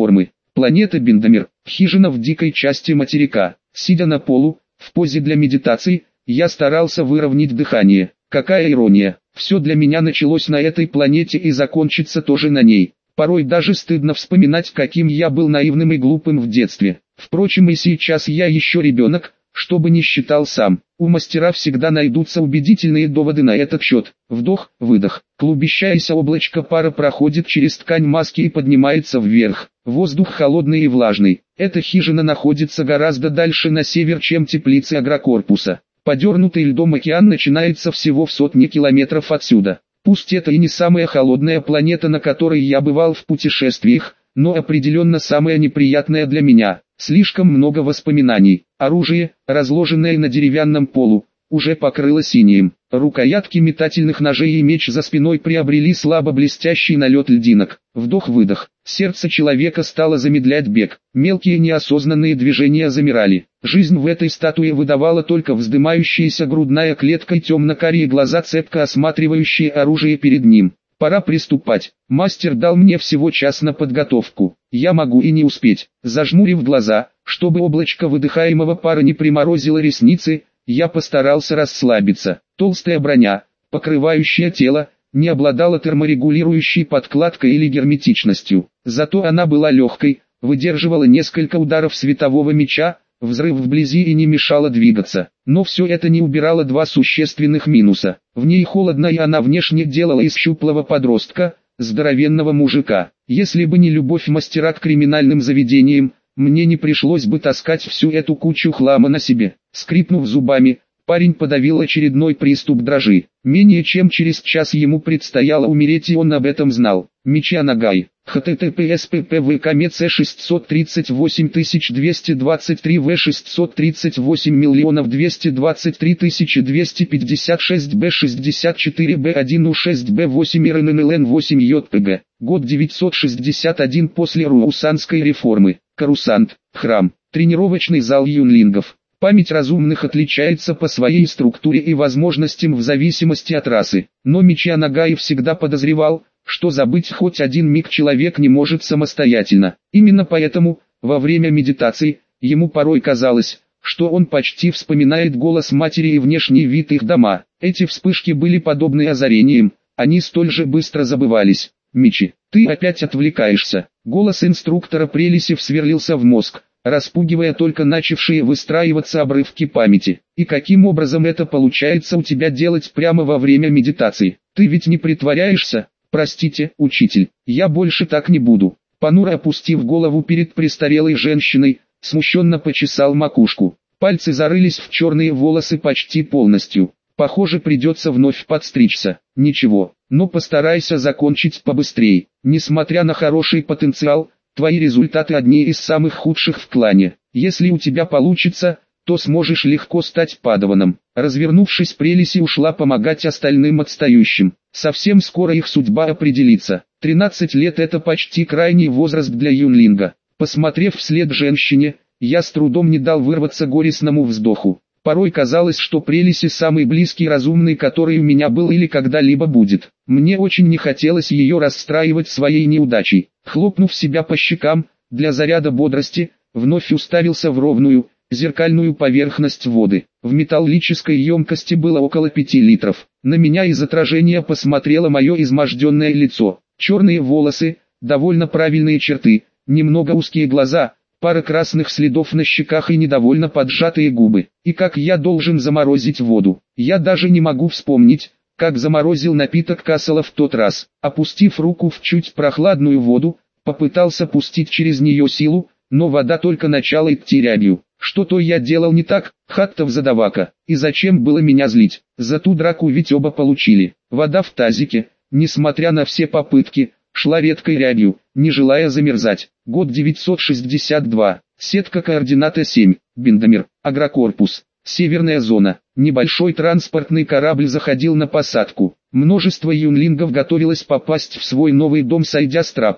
Планета Биндамир, хижина в дикой части материка. Сидя на полу, в позе для медитации, я старался выровнять дыхание. Какая ирония, все для меня началось на этой планете и закончится тоже на ней. Порой даже стыдно вспоминать, каким я был наивным и глупым в детстве. Впрочем, и сейчас я еще ребенок, что бы ни считал сам. У мастера всегда найдутся убедительные доводы на этот счет. Вдох, выдох. Клубящееся облачко пара проходит через ткань маски и поднимается вверх. Воздух холодный и влажный. Эта хижина находится гораздо дальше на север, чем теплицы агрокорпуса. Подернутый льдом океан начинается всего в сотне километров отсюда. Пусть это и не самая холодная планета, на которой я бывал в путешествиях, но определенно самая неприятная для меня. Слишком много воспоминаний. Оружие, разложенное на деревянном полу, уже покрыло синим. Рукоятки метательных ножей и меч за спиной приобрели слабо блестящий налет льдинок. Вдох-выдох. Сердце человека стало замедлять бег. Мелкие неосознанные движения замирали. Жизнь в этой статуе выдавала только вздымающаяся грудная клетка и темно-карие глаза, цепко осматривающие оружие перед ним. Пора приступать. Мастер дал мне всего час на подготовку. Я могу и не успеть. Зажмурив глаза, чтобы облачко выдыхаемого пара не приморозило ресницы, я постарался расслабиться. Толстая броня, покрывающая тело, не обладала терморегулирующей подкладкой или герметичностью. Зато она была легкой, выдерживала несколько ударов светового меча, взрыв вблизи и не мешала двигаться. Но все это не убирало два существенных минуса. В ней холодно, и она внешне делала из щуплого подростка здоровенного мужика. Если бы не любовь мастера к криминальным заведениям, мне не пришлось бы таскать всю эту кучу хлама на себе. Скрипнув зубами, парень подавил очередной приступ дрожи. Менее чем через час ему предстояло умереть, и он об этом знал. Мичианагай. https ppvkmec шестьсот тридцать восемь тысяч двести двадцать три в шестьсот тридцать восемь миллионов двести двадцать три тысячи двести пятьдесят шесть б шестьдесят четыре б один у шесть б восемь рннлн восемь йпг. Год девятьсот шестьдесят один после Руусанской реформы. Карусант. Храм. Тренировочный зал юнлингов. Память разумных отличается по своей структуре и возможностям в зависимости от расы. Но Мичианагай всегда подозревал, что забыть хоть один миг человек не может самостоятельно. Именно поэтому, во время медитации, ему порой казалось, что он почти вспоминает голос матери и внешний вид их дома. Эти вспышки были подобны озарениям, они столь же быстро забывались. «Мичи, ты опять отвлекаешься». Голос инструктора Прелесев сверлился в мозг, распугивая только начавшие выстраиваться обрывки памяти. И каким образом это получается у тебя делать прямо во время медитации? Ты ведь не притворяешься? Простите, учитель, я больше так не буду. Понуро опустив голову перед престарелой женщиной, смущенно почесал макушку. Пальцы зарылись в черные волосы почти полностью. Похоже, придется вновь подстричься. Ничего, но постарайся закончить побыстрее. Несмотря на хороший потенциал, твои результаты одни из самых худших в клане. Если у тебя получится, то сможешь легко стать падаваном. Развернувшись, Прелеси ушла помогать остальным отстающим. Совсем скоро их судьба определится. тринадцать лет — это почти крайний возраст для юнлинга. Посмотрев вслед женщине, я с трудом не дал вырваться горестному вздоху. Порой казалось, что Прелеси самый близкий разумный, который у меня был или когда-либо будет. Мне очень не хотелось ее расстраивать своей неудачей. Хлопнув себя по щекам, для заряда бодрости, вновь уставился в ровную, зеркальную поверхность воды. В металлической емкости было около пяти литров. На меня из отражения посмотрело мое изможденное лицо. Черные волосы, довольно правильные черты, немного узкие глаза, пара красных следов на щеках и недовольно поджатые губы. И как я должен заморозить воду? Я даже не могу вспомнить, как заморозил напиток Касала в тот раз. Опустив руку в чуть прохладную воду, попытался пустить через нее силу, но вода только начала идти рябью. Что-то я делал не так, Хаттов задавака, и зачем было меня злить? За ту драку ведь оба получили. Вода в тазике, несмотря на все попытки, шла редкой рябью, не желая замерзать. Год девятьсот шестьдесят два. Сетка координата семь. Биндамир. Агрокорпус. Северная зона. Небольшой транспортный корабль заходил на посадку. Множество юнлингов готовилось попасть в свой новый дом, сойдя с трапа.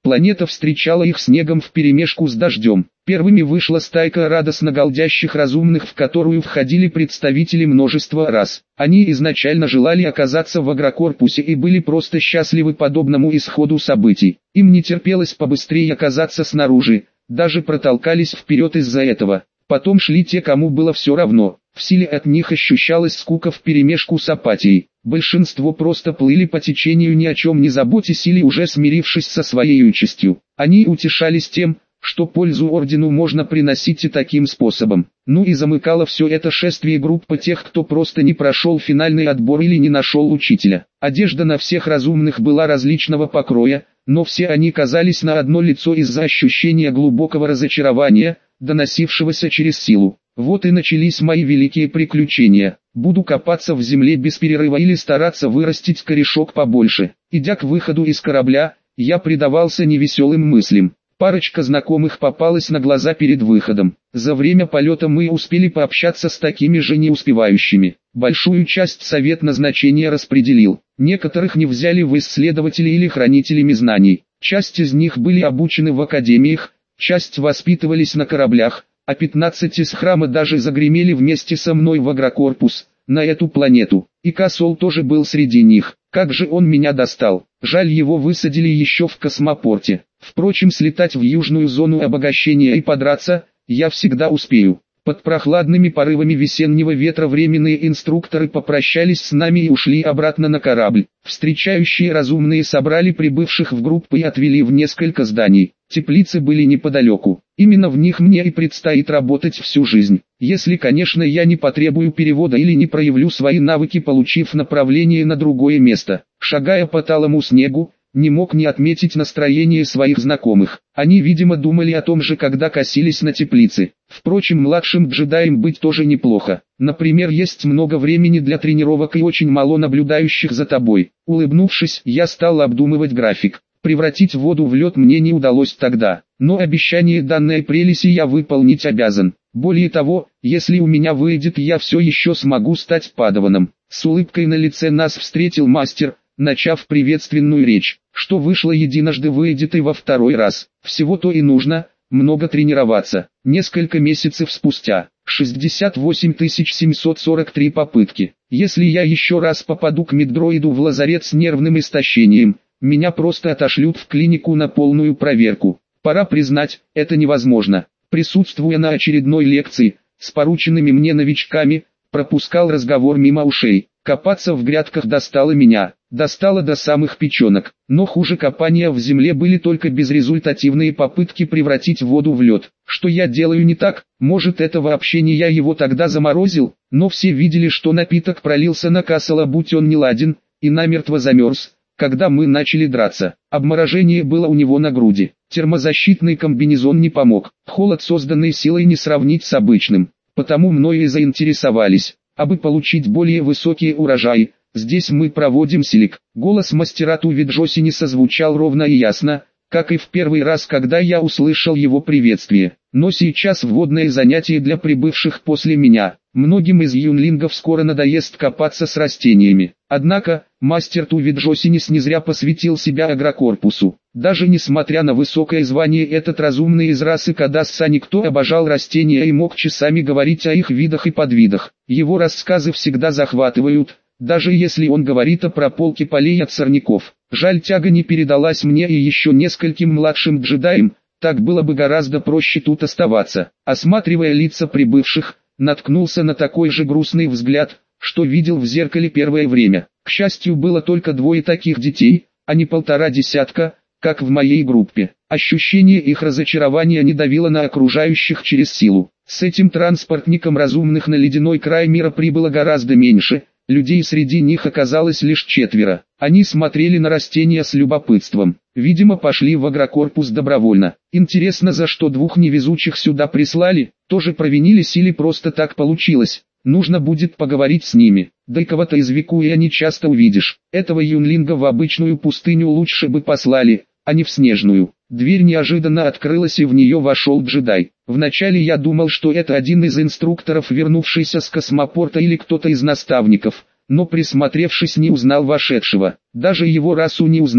Планета встречала их снегом вперемешку с дождем. Первыми вышла стайка радостно галдящих разумных, в которую входили представители множества рас. Они изначально желали оказаться в агрокорпусе и были просто счастливы подобному исходу событий. Им не терпелось побыстрее оказаться снаружи, даже протолкались вперед из-за этого. Потом шли те, кому было все равно. В силе от них ощущалась скука вперемешку с апатией. Большинство просто плыли по течению, ни о чем не заботясь или уже смирившись со своей участью. Они утешались тем, что пользу ордену можно приносить и таким способом. Ну и замыкало все это шествие группа тех, кто просто не прошел финальный отбор или не нашел учителя. Одежда на всех разумных была различного покроя, но все они казались на одно лицо из-за ощущения глубокого разочарования, доносившегося через силу. Вот и начались мои великие приключения. Буду копаться в земле без перерыва или стараться вырастить корешок побольше. Идя к выходу из корабля, я предавался невеселым мыслям. Парочка знакомых попалась на глаза перед выходом. За время полета мы успели пообщаться с такими же неуспевающими. Большую часть совет назначения распределил. Некоторых не взяли в исследователи или хранителями знаний. Часть из них были обучены в академиях, часть воспитывались на кораблях, а пятнадцать из храма даже загремели вместе со мной в агрокорпус, на эту планету. И Косол тоже был среди них. Как же он меня достал. Жаль, его высадили еще в космопорте. Впрочем, слетать в южную зону обогащения и подраться, я всегда успею. Под прохладными порывами весеннего ветра временные инструкторы попрощались с нами и ушли обратно на корабль. Встречающие разумные собрали прибывших в группы и отвели в несколько зданий. Теплицы были неподалеку. Именно в них мне и предстоит работать всю жизнь. Если, конечно, я не потребую перевода или не проявлю свои навыки, получив направление на другое место. Шагая по талому снегу, не мог не отметить настроение своих знакомых. Они, видимо, думали о том же, когда косились на теплицы. Впрочем, младшим джедаем быть тоже неплохо. Например, есть много времени для тренировок и очень мало наблюдающих за тобой. Улыбнувшись, я стал обдумывать график. Превратить воду в лед мне не удалось тогда, но обещание данной прелести я выполнить обязан. Более того, если у меня выйдет, я все еще смогу стать падаваном. С улыбкой на лице нас встретил мастер, начав приветственную речь. Что вышло единожды, выйдет и во второй раз. Всего-то и нужно, много тренироваться. Несколько месяцев спустя, шестьдесят восемь тысяч семьсот сорок три попытки. Если я еще раз попаду к меддроиду в лазарет с нервным истощением, меня просто отошлют в клинику на полную проверку. Пора признать, это невозможно. Присутствуя на очередной лекции, с порученными мне новичками, пропускал разговор мимо ушей. Копаться в грядках достало меня, достало до самых печенок. Но хуже копания в земле были только безрезультативные попытки превратить воду в лед. Что я делаю не так? Может, это вообще не я его тогда заморозил? Но все видели, что напиток пролился на Касала, будь он не ладен, и намертво замерз. Когда мы начали драться, обморожение было у него на груди. Термозащитный комбинезон не помог. Холод, созданный силой, не сравнить с обычным. Потому мною и заинтересовались. Абы получить более высокие урожаи, здесь мы проводим селек. Голос мастера Тувиджосини созвучал ровно и ясно, как и в первый раз, когда я услышал его приветствие. Но сейчас вводное занятие для прибывших после меня. Многим из юнлингов скоро надоест копаться с растениями. Однако, мастер Тувиджосинис не зря посвятил себя агрокорпусу. Даже несмотря на высокое звание, этот разумный из расы Кадасса никто обожал растения и мог часами говорить о их видах и подвидах. Его рассказы всегда захватывают, даже если он говорит о прополке полей от сорняков. Жаль, тяга не передалась мне и еще нескольким младшим джедаям, так было бы гораздо проще тут оставаться. Осматривая лица прибывших, наткнулся на такой же грустный взгляд, что видел в зеркале первое время. К счастью, было только двое таких детей, а не полтора десятка, как в моей группе. Ощущение их разочарования не давило на окружающих через силу. С этим транспортником разумных на ледяной край мира прибыло гораздо меньше, людей среди них оказалось лишь четверо. Они смотрели на растения с любопытством. Видимо, пошли в агрокорпус добровольно. Интересно, за что двух невезучих сюда прислали? Тоже провинились или просто так получилось? Нужно будет поговорить с ними. Да и кого-то из Викуя не часто увидишь. Этого юнлинга в обычную пустыню лучше бы послали, а не в снежную. Дверь неожиданно открылась, и в нее вошел джедай. Вначале я думал, что это один из инструкторов, вернувшийся с космопорта, или кто-то из наставников, но присмотревшись, не узнал вошедшего. Даже его расу не узнал,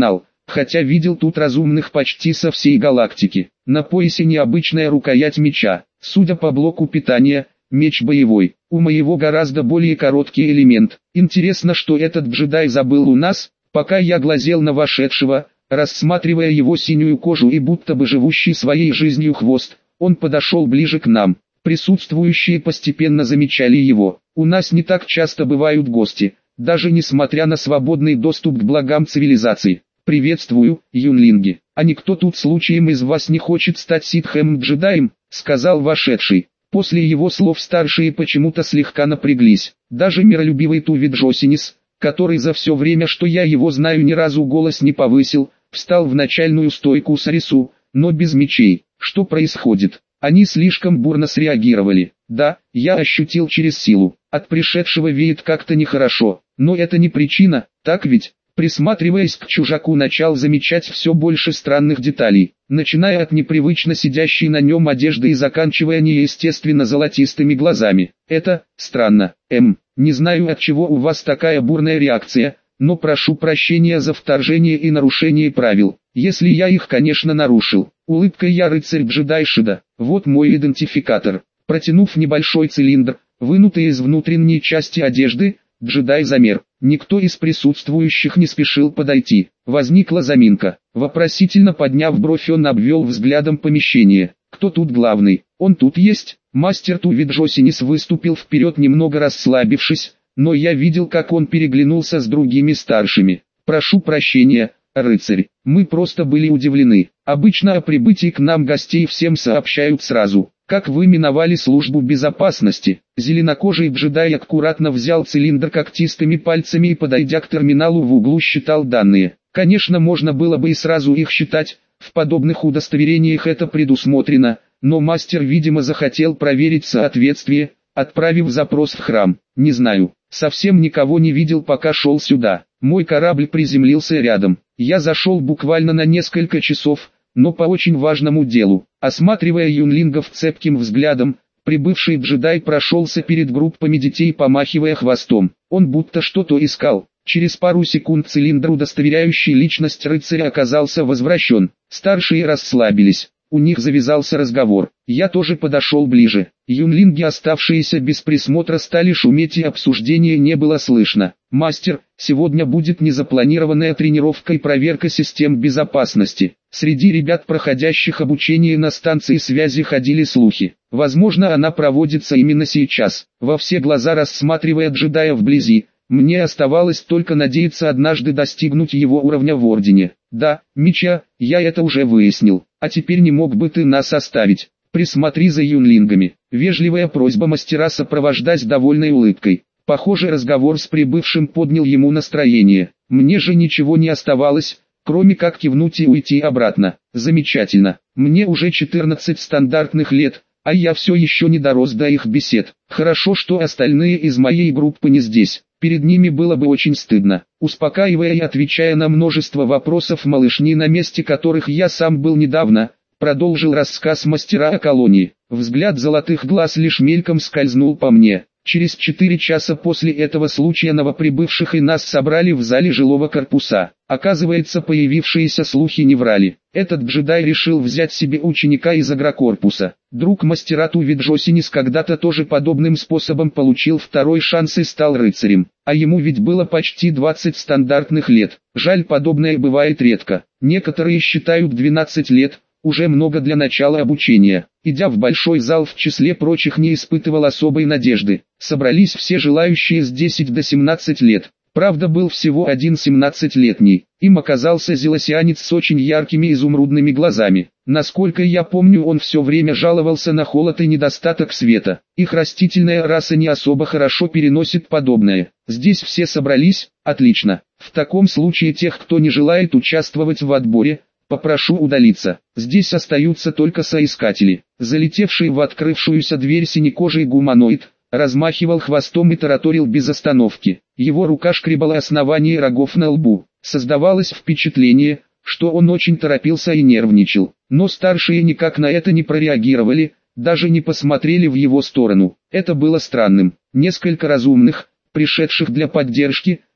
хотя видел тут разумных почти со всей галактики. На поясе необычная рукоять меча, судя по блоку питания, меч боевой. У моего гораздо более короткий элемент. Интересно, что этот джедай забыл у нас, пока я глазел на вошедшего, рассматривая его синюю кожу и будто бы живущий своей жизнью хвост. Он подошел ближе к нам. Присутствующие постепенно замечали его. У нас не так часто бывают гости, даже несмотря на свободный доступ к благам цивилизации. «Приветствую, юнлинги. А никто тут случаем из вас не хочет стать ситхем-джедаем?» — сказал вошедший. После его слов старшие почему-то слегка напряглись. Даже миролюбивый Туви Джосинис, который за все время, что я его знаю, ни разу голос не повысил, встал в начальную стойку с Арису, но без мечей. Что происходит? Они слишком бурно среагировали. Да, я ощутил через силу. От пришедшего веет как-то нехорошо. Но это не причина, так ведь? Присматриваясь к чужаку, начал замечать все больше странных деталей, начиная от непривычно сидящей на нем одежды и заканчивая неестественно золотистыми глазами. Это странно. Эм, не знаю, от чего у вас такая бурная реакция, но прошу прощения за вторжение и нарушение правил, если я их, конечно, нарушил. Улыбкой я рыцарь-джедай Шида, вот мой идентификатор. Протянув небольшой цилиндр, вынутый из внутренней части одежды, джедай замер. Никто из присутствующих не спешил подойти. Возникла заминка. Вопросительно подняв бровь, он обвел взглядом помещение. Кто тут главный? Он тут есть? Мастер Туви Джосинис выступил вперед, немного расслабившись, но я видел, как он переглянулся с другими старшими. Прошу прощения, рыцарь, мы просто были удивлены. Обычно о прибытии к нам гостей всем сообщают сразу. Как вы миновали службу безопасности? Зеленокожий джедай аккуратно взял цилиндр когтистыми пальцами и, подойдя к терминалу в углу, считал данные. Конечно, можно было бы и сразу их считать, в подобных удостоверениях это предусмотрено, но мастер, видимо, захотел проверить соответствие, отправив запрос в храм. Не знаю, совсем никого не видел, пока шел сюда. Мой корабль приземлился рядом. Я зашел буквально на несколько часов, но по очень важному делу. Осматривая юнлингов цепким взглядом, прибывший джедай прошелся перед группами детей, помахивая хвостом. Он будто что-то искал. Через пару секунд цилиндр, удостоверяющий личность рыцаря, оказался возвращен. Старшие расслабились. У них завязался разговор. Я тоже подошел ближе. Юнлинги, оставшиеся без присмотра, стали шуметь, и обсуждения не было слышно. «Мастер, сегодня будет незапланированная тренировка и проверка систем безопасности». Среди ребят, проходящих обучение на станции связи, ходили слухи. Возможно, она проводится именно сейчас. Во все глаза рассматривая джедая вблизи, мне оставалось только надеяться однажды достигнуть его уровня в Ордене. Да, меча, я это уже выяснил. А теперь не мог бы ты нас оставить? Присмотри за юнлингами. Вежливая просьба мастера, сопровождаясь довольной улыбкой. Похоже, разговор с прибывшим поднял ему настроение. Мне же ничего не оставалось, кроме как кивнуть и уйти обратно. Замечательно. Мне уже четырнадцать стандартных лет, а я все еще не дорос до их бесед. Хорошо, что остальные из моей группы не здесь. Перед ними было бы очень стыдно. Успокаивая и отвечая на множество вопросов малышни, на месте которых я сам был недавно, продолжил рассказ мастера о колонии. Взгляд золотых глаз лишь мельком скользнул по мне. Через четыре часа после этого случая новоприбывших и нас собрали в зале жилого корпуса. Оказывается, появившиеся слухи не врали. Этот джедай решил взять себе ученика из агрокорпуса. Друг мастера Туви Джосинис когда-то тоже подобным способом получил второй шанс и стал рыцарем. А ему ведь было почти двадцать стандартных лет. Жаль, подобное бывает редко. Некоторые считают двенадцать лет уже много для начала обучения. Идя в большой зал, в числе прочих не испытывал особой надежды. Собрались все желающие с десяти до семнадцати лет. Правда, был всего один семнадцатилетний. Им оказался зелосианец с очень яркими изумрудными глазами. Насколько я помню, он все время жаловался на холод и недостаток света. Их растительная раса не особо хорошо переносит подобное. Здесь все собрались? Отлично. В таком случае тех, кто не желает участвовать в отборе, попрошу удалиться. Здесь остаются только соискатели. Залетевший в открывшуюся дверь синекожий гуманоид размахивал хвостом и тараторил без остановки. Его рука шкребала основание рогов на лбу. Создавалось впечатление, что он очень торопился и нервничал. Но старшие никак на это не прореагировали, даже не посмотрели в его сторону. Это было странным. Несколько разумных, пришедших для поддержки,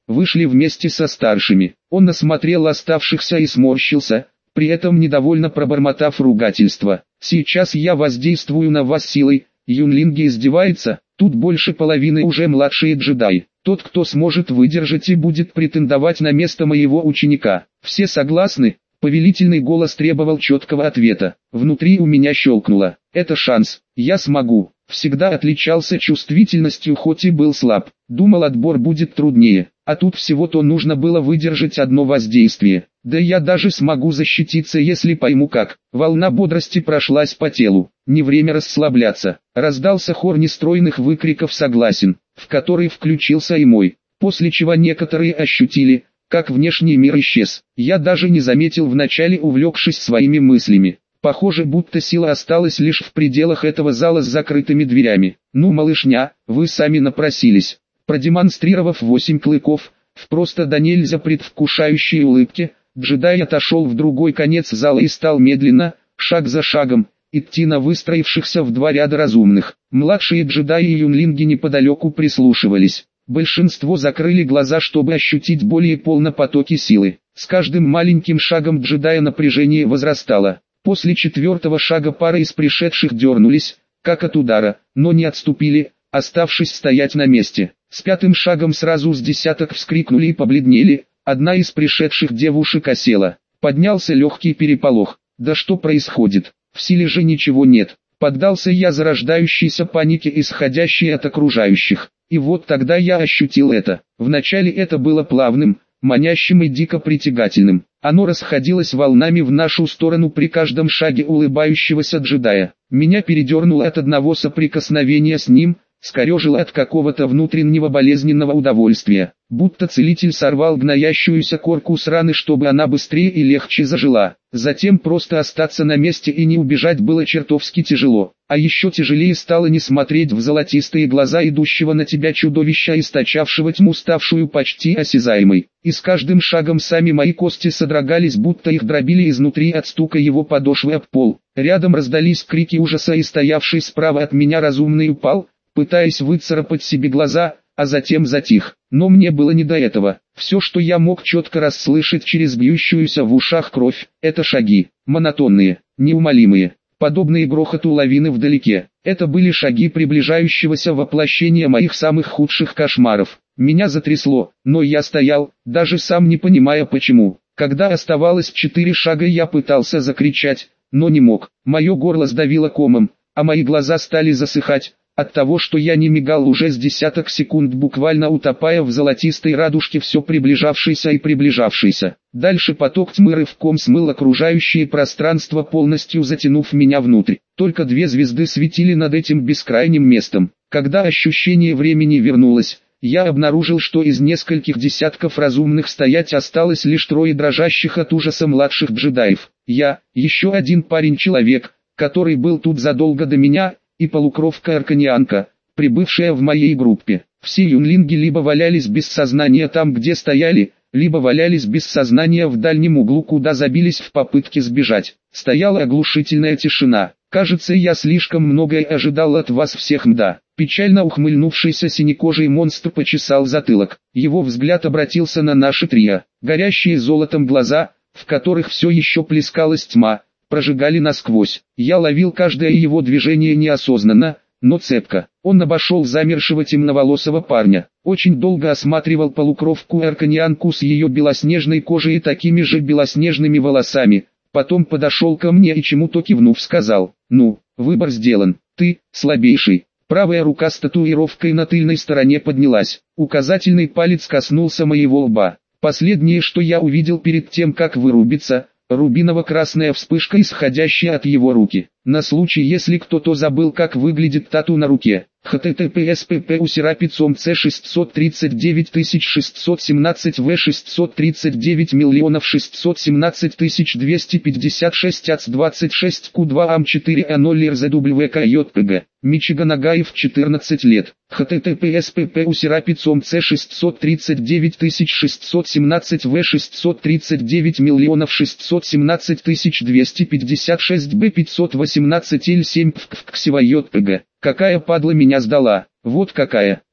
вышли вместе со старшими. Он осмотрел оставшихся и сморщился, при этом недовольно пробормотав ругательство. «Сейчас я воздействую на вас силой, юнлинги издевается, тут больше половины уже младшие джедаи. Тот, кто сможет выдержать и будет претендовать на место моего ученика. Все согласны?» Повелительный голос требовал четкого ответа. Внутри у меня щелкнуло. «Это шанс, я смогу». Всегда отличался чувствительностью, хоть и был слаб. Думал, отбор будет труднее, а тут всего-то нужно было выдержать одно воздействие. Да я даже смогу защититься, если пойму как. Волна бодрости прошлась по телу. Не время расслабляться. Раздался хор нестройных выкриков «согласен», в который включился и мой. После чего некоторые ощутили, как внешний мир исчез. Я даже не заметил вначале, увлекшись своими мыслями. Похоже, будто сила осталась лишь в пределах этого зала с закрытыми дверями. «Ну, малышня, вы сами напросились». Продемонстрировав восемь клыков, в просто да нельзя предвкушающей улыбке, джедай отошел в другой конец зала и стал медленно, шаг за шагом, идти на выстроившихся в два ряда разумных. Младшие джедаи и юнлинги неподалеку прислушивались. Большинство закрыли глаза, чтобы ощутить более полно потоки силы. С каждым маленьким шагом джедая напряжение возрастало. После четвертого шага пара из пришедших дернулись, как от удара, но не отступили, оставшись стоять на месте. С пятым шагом сразу с десяток вскрикнули и побледнели, одна из пришедших девушек осела. Поднялся легкий переполох. Да что происходит? В силе же ничего нет. Поддался я зарождающейся панике, исходящей от окружающих. И вот тогда я ощутил это. Вначале это было плавным, манящим и дико притягательным. Оно расходилось волнами в нашу сторону при каждом шаге улыбающегося джедая. Меня передернуло от одного соприкосновения с ним, скорежило от какого-то внутреннего болезненного удовольствия. Будто целитель сорвал гноящуюся корку с раны, чтобы она быстрее и легче зажила. Затем просто остаться на месте и не убежать было чертовски тяжело. А еще тяжелее стало не смотреть в золотистые глаза идущего на тебя чудовища, источавшего тьму, ставшую почти осязаемой. И с каждым шагом сами мои кости содрогались, будто их дробили изнутри от стука его подошвы об пол. Рядом раздались крики ужаса, и стоявший справа от меня разумный упал, пытаясь выцарапать себе глаза, а затем затих. Но мне было не до этого. Все, что я мог четко расслышать через бьющуюся в ушах кровь, это шаги, монотонные, неумолимые, подобные грохоту лавины вдалеке. Это были шаги приближающегося воплощения моих самых худших кошмаров. Меня затрясло, но я стоял, даже сам не понимая почему. Когда оставалось четыре шага, я пытался закричать, но не мог. Мое горло сдавило комом, а мои глаза стали засыхать, от того, что я не мигал уже с десяток секунд, буквально утопая в золотистой радужке все приближавшейся и приближавшейся. Дальше поток тьмы рывком смыл окружающее пространство, полностью затянув меня внутрь. Только две звезды светили над этим бескрайним местом. Когда ощущение времени вернулось, я обнаружил, что из нескольких десятков разумных стоять осталось лишь трое дрожащих от ужаса младших джедаев. Я, еще один парень-человек, который был тут задолго до меня, и полукровка-арканианка, прибывшая в моей группе. Все юнлинги либо валялись без сознания там, где стояли, либо валялись без сознания в дальнем углу, куда забились в попытке сбежать. Стояла оглушительная тишина. «Кажется, я слишком многое ожидал от вас всех, мда». Печально ухмыльнувшийся синекожий монстр почесал затылок. Его взгляд обратился на наши трио. Горящие золотом глаза, в которых все еще плескалась тьма, прожигали насквозь. Я ловил каждое его движение неосознанно, но цепко. Он обошел замершего темноволосого парня, очень долго осматривал полукровку-арканианку с ее белоснежной кожей и такими же белоснежными волосами, потом подошел ко мне и чему-то кивнув сказал: «Ну, выбор сделан, ты, слабейший». Правая рука с татуировкой на тыльной стороне поднялась, указательный палец коснулся моего лба. Последнее, что я увидел перед тем, как вырубиться, рубиново-красная вспышка, исходящая от его руки. На случай, если кто-то забыл, как выглядит тату на руке. https pp усерапицом c шестьсот тридцать девять тысяч шестьсот семнадцать в шестьсот тридцать девять миллионов шестьсот семнадцать тысяч двести пятьдесят шесть ац двадцать шесть q два ам четыре а ноль эр зэ дабл ю кей джей пи джи. Мичиган Агаев, четырнадцать лет. https pp усерапицом c шестьсот тридцать девять тысяч шестьсот семнадцать в шестьсот тридцать девять миллионов шестьсот семнадцать тысяч двести пятьдесят шесть бэ пятьсот восемнадцать эл семь в джи. Какая падла меня сдала, вот какая.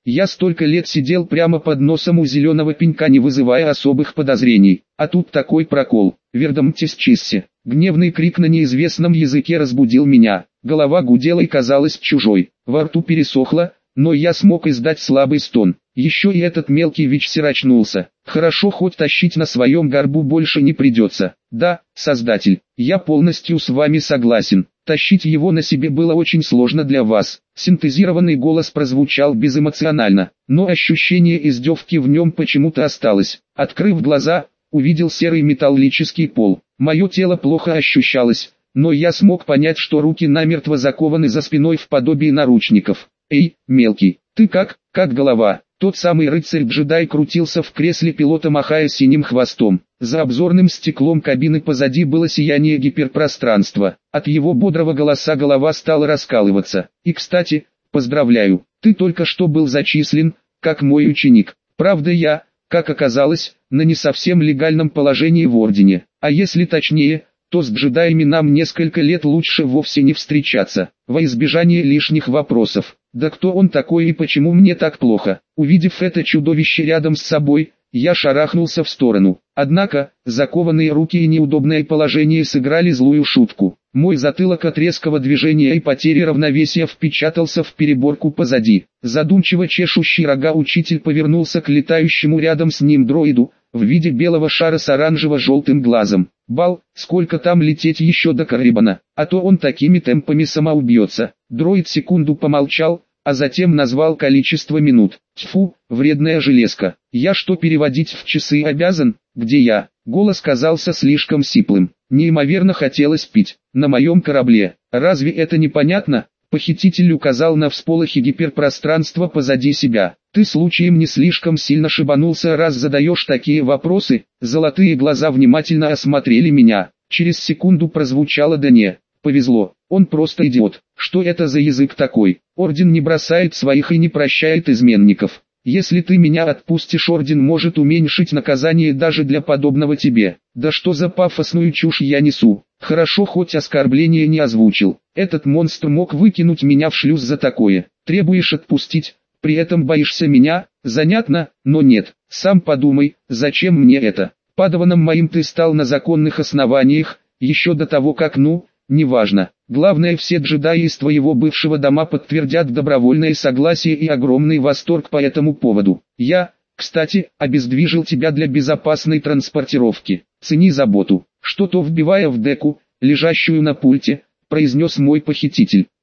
Я столько лет сидел прямо под носом у зеленого пенька, не вызывая особых подозрений. А тут такой прокол. Вердамтис чиссе. Гневный крик на неизвестном языке разбудил меня. Голова гудела и казалась чужой. Во рту пересохло, но я смог издать слабый стон. Еще и этот мелкий вичсер очнулся. Хорошо, хоть тащить на своем горбу больше не придется. Да, Создатель, я полностью с вами согласен. Тащить его на себе было очень сложно для вас. Синтезированный голос прозвучал безэмоционально, но ощущение издевки в нем почему-то осталось. Открыв глаза, увидел серый металлический пол. Мое тело плохо ощущалось, но я смог понять, что руки намертво закованы за спиной в подобии наручников. «Эй, мелкий, ты как, как голова?» Тот самый рыцарь-джедай крутился в кресле пилота, махая синим хвостом. За обзорным стеклом кабины позади было сияние гиперпространства. От его бодрого голоса голова стала раскалываться. «И кстати, поздравляю, ты только что был зачислен, как мой ученик. Правда, я, как оказалось, на не совсем легальном положении в Ордене. А если точнее, то с джедаями нам несколько лет лучше вовсе не встречаться, во избежание лишних вопросов. Да кто он такой и почему мне так плохо?» Увидев это чудовище рядом с собой, я шарахнулся в сторону. Однако, закованные руки и неудобное положение сыграли злую шутку. Мой затылок от резкого движения и потери равновесия впечатался в переборку позади. Задумчиво чешущий рога учитель повернулся к летающему рядом с ним дроиду, в виде белого шара с оранжево-желтым глазом. «Бал, сколько там лететь еще до Каррибана, а то он такими темпами сама убьется». Дроид секунду помолчал, а затем назвал количество минут. «Тьфу, вредная железка. Я что, переводить в часы обязан? Где я?» Голос казался слишком сиплым. Неимоверно хотелось пить. «На моем корабле. Разве это непонятно?» Похититель указал на всполохи гиперпространства позади себя. «Ты случаем не слишком сильно шибанулся, раз задаешь такие вопросы?» Золотые глаза внимательно осмотрели меня. Через секунду прозвучало: «Да не, повезло, он просто идиот». Что это за язык такой? Орден не бросает своих и не прощает изменников. Если ты меня отпустишь, Орден может уменьшить наказание даже для подобного тебе. Да что за пафосную чушь я несу? Хорошо, хоть оскорбление не озвучил. Этот монстр мог выкинуть меня в шлюз за такое. Требуешь отпустить, при этом боишься меня? Занятно, но нет. Сам подумай, зачем мне это? Падаваном моим ты стал на законных основаниях, еще до того как, ну, неважно. Главное, все джедаи из твоего бывшего дома подтвердят добровольное согласие и огромный восторг по этому поводу. Я, кстати, обездвижил тебя для безопасной транспортировки. Цени заботу». Что-то вбивая в деку, лежащую на пульте, произнес мой похититель.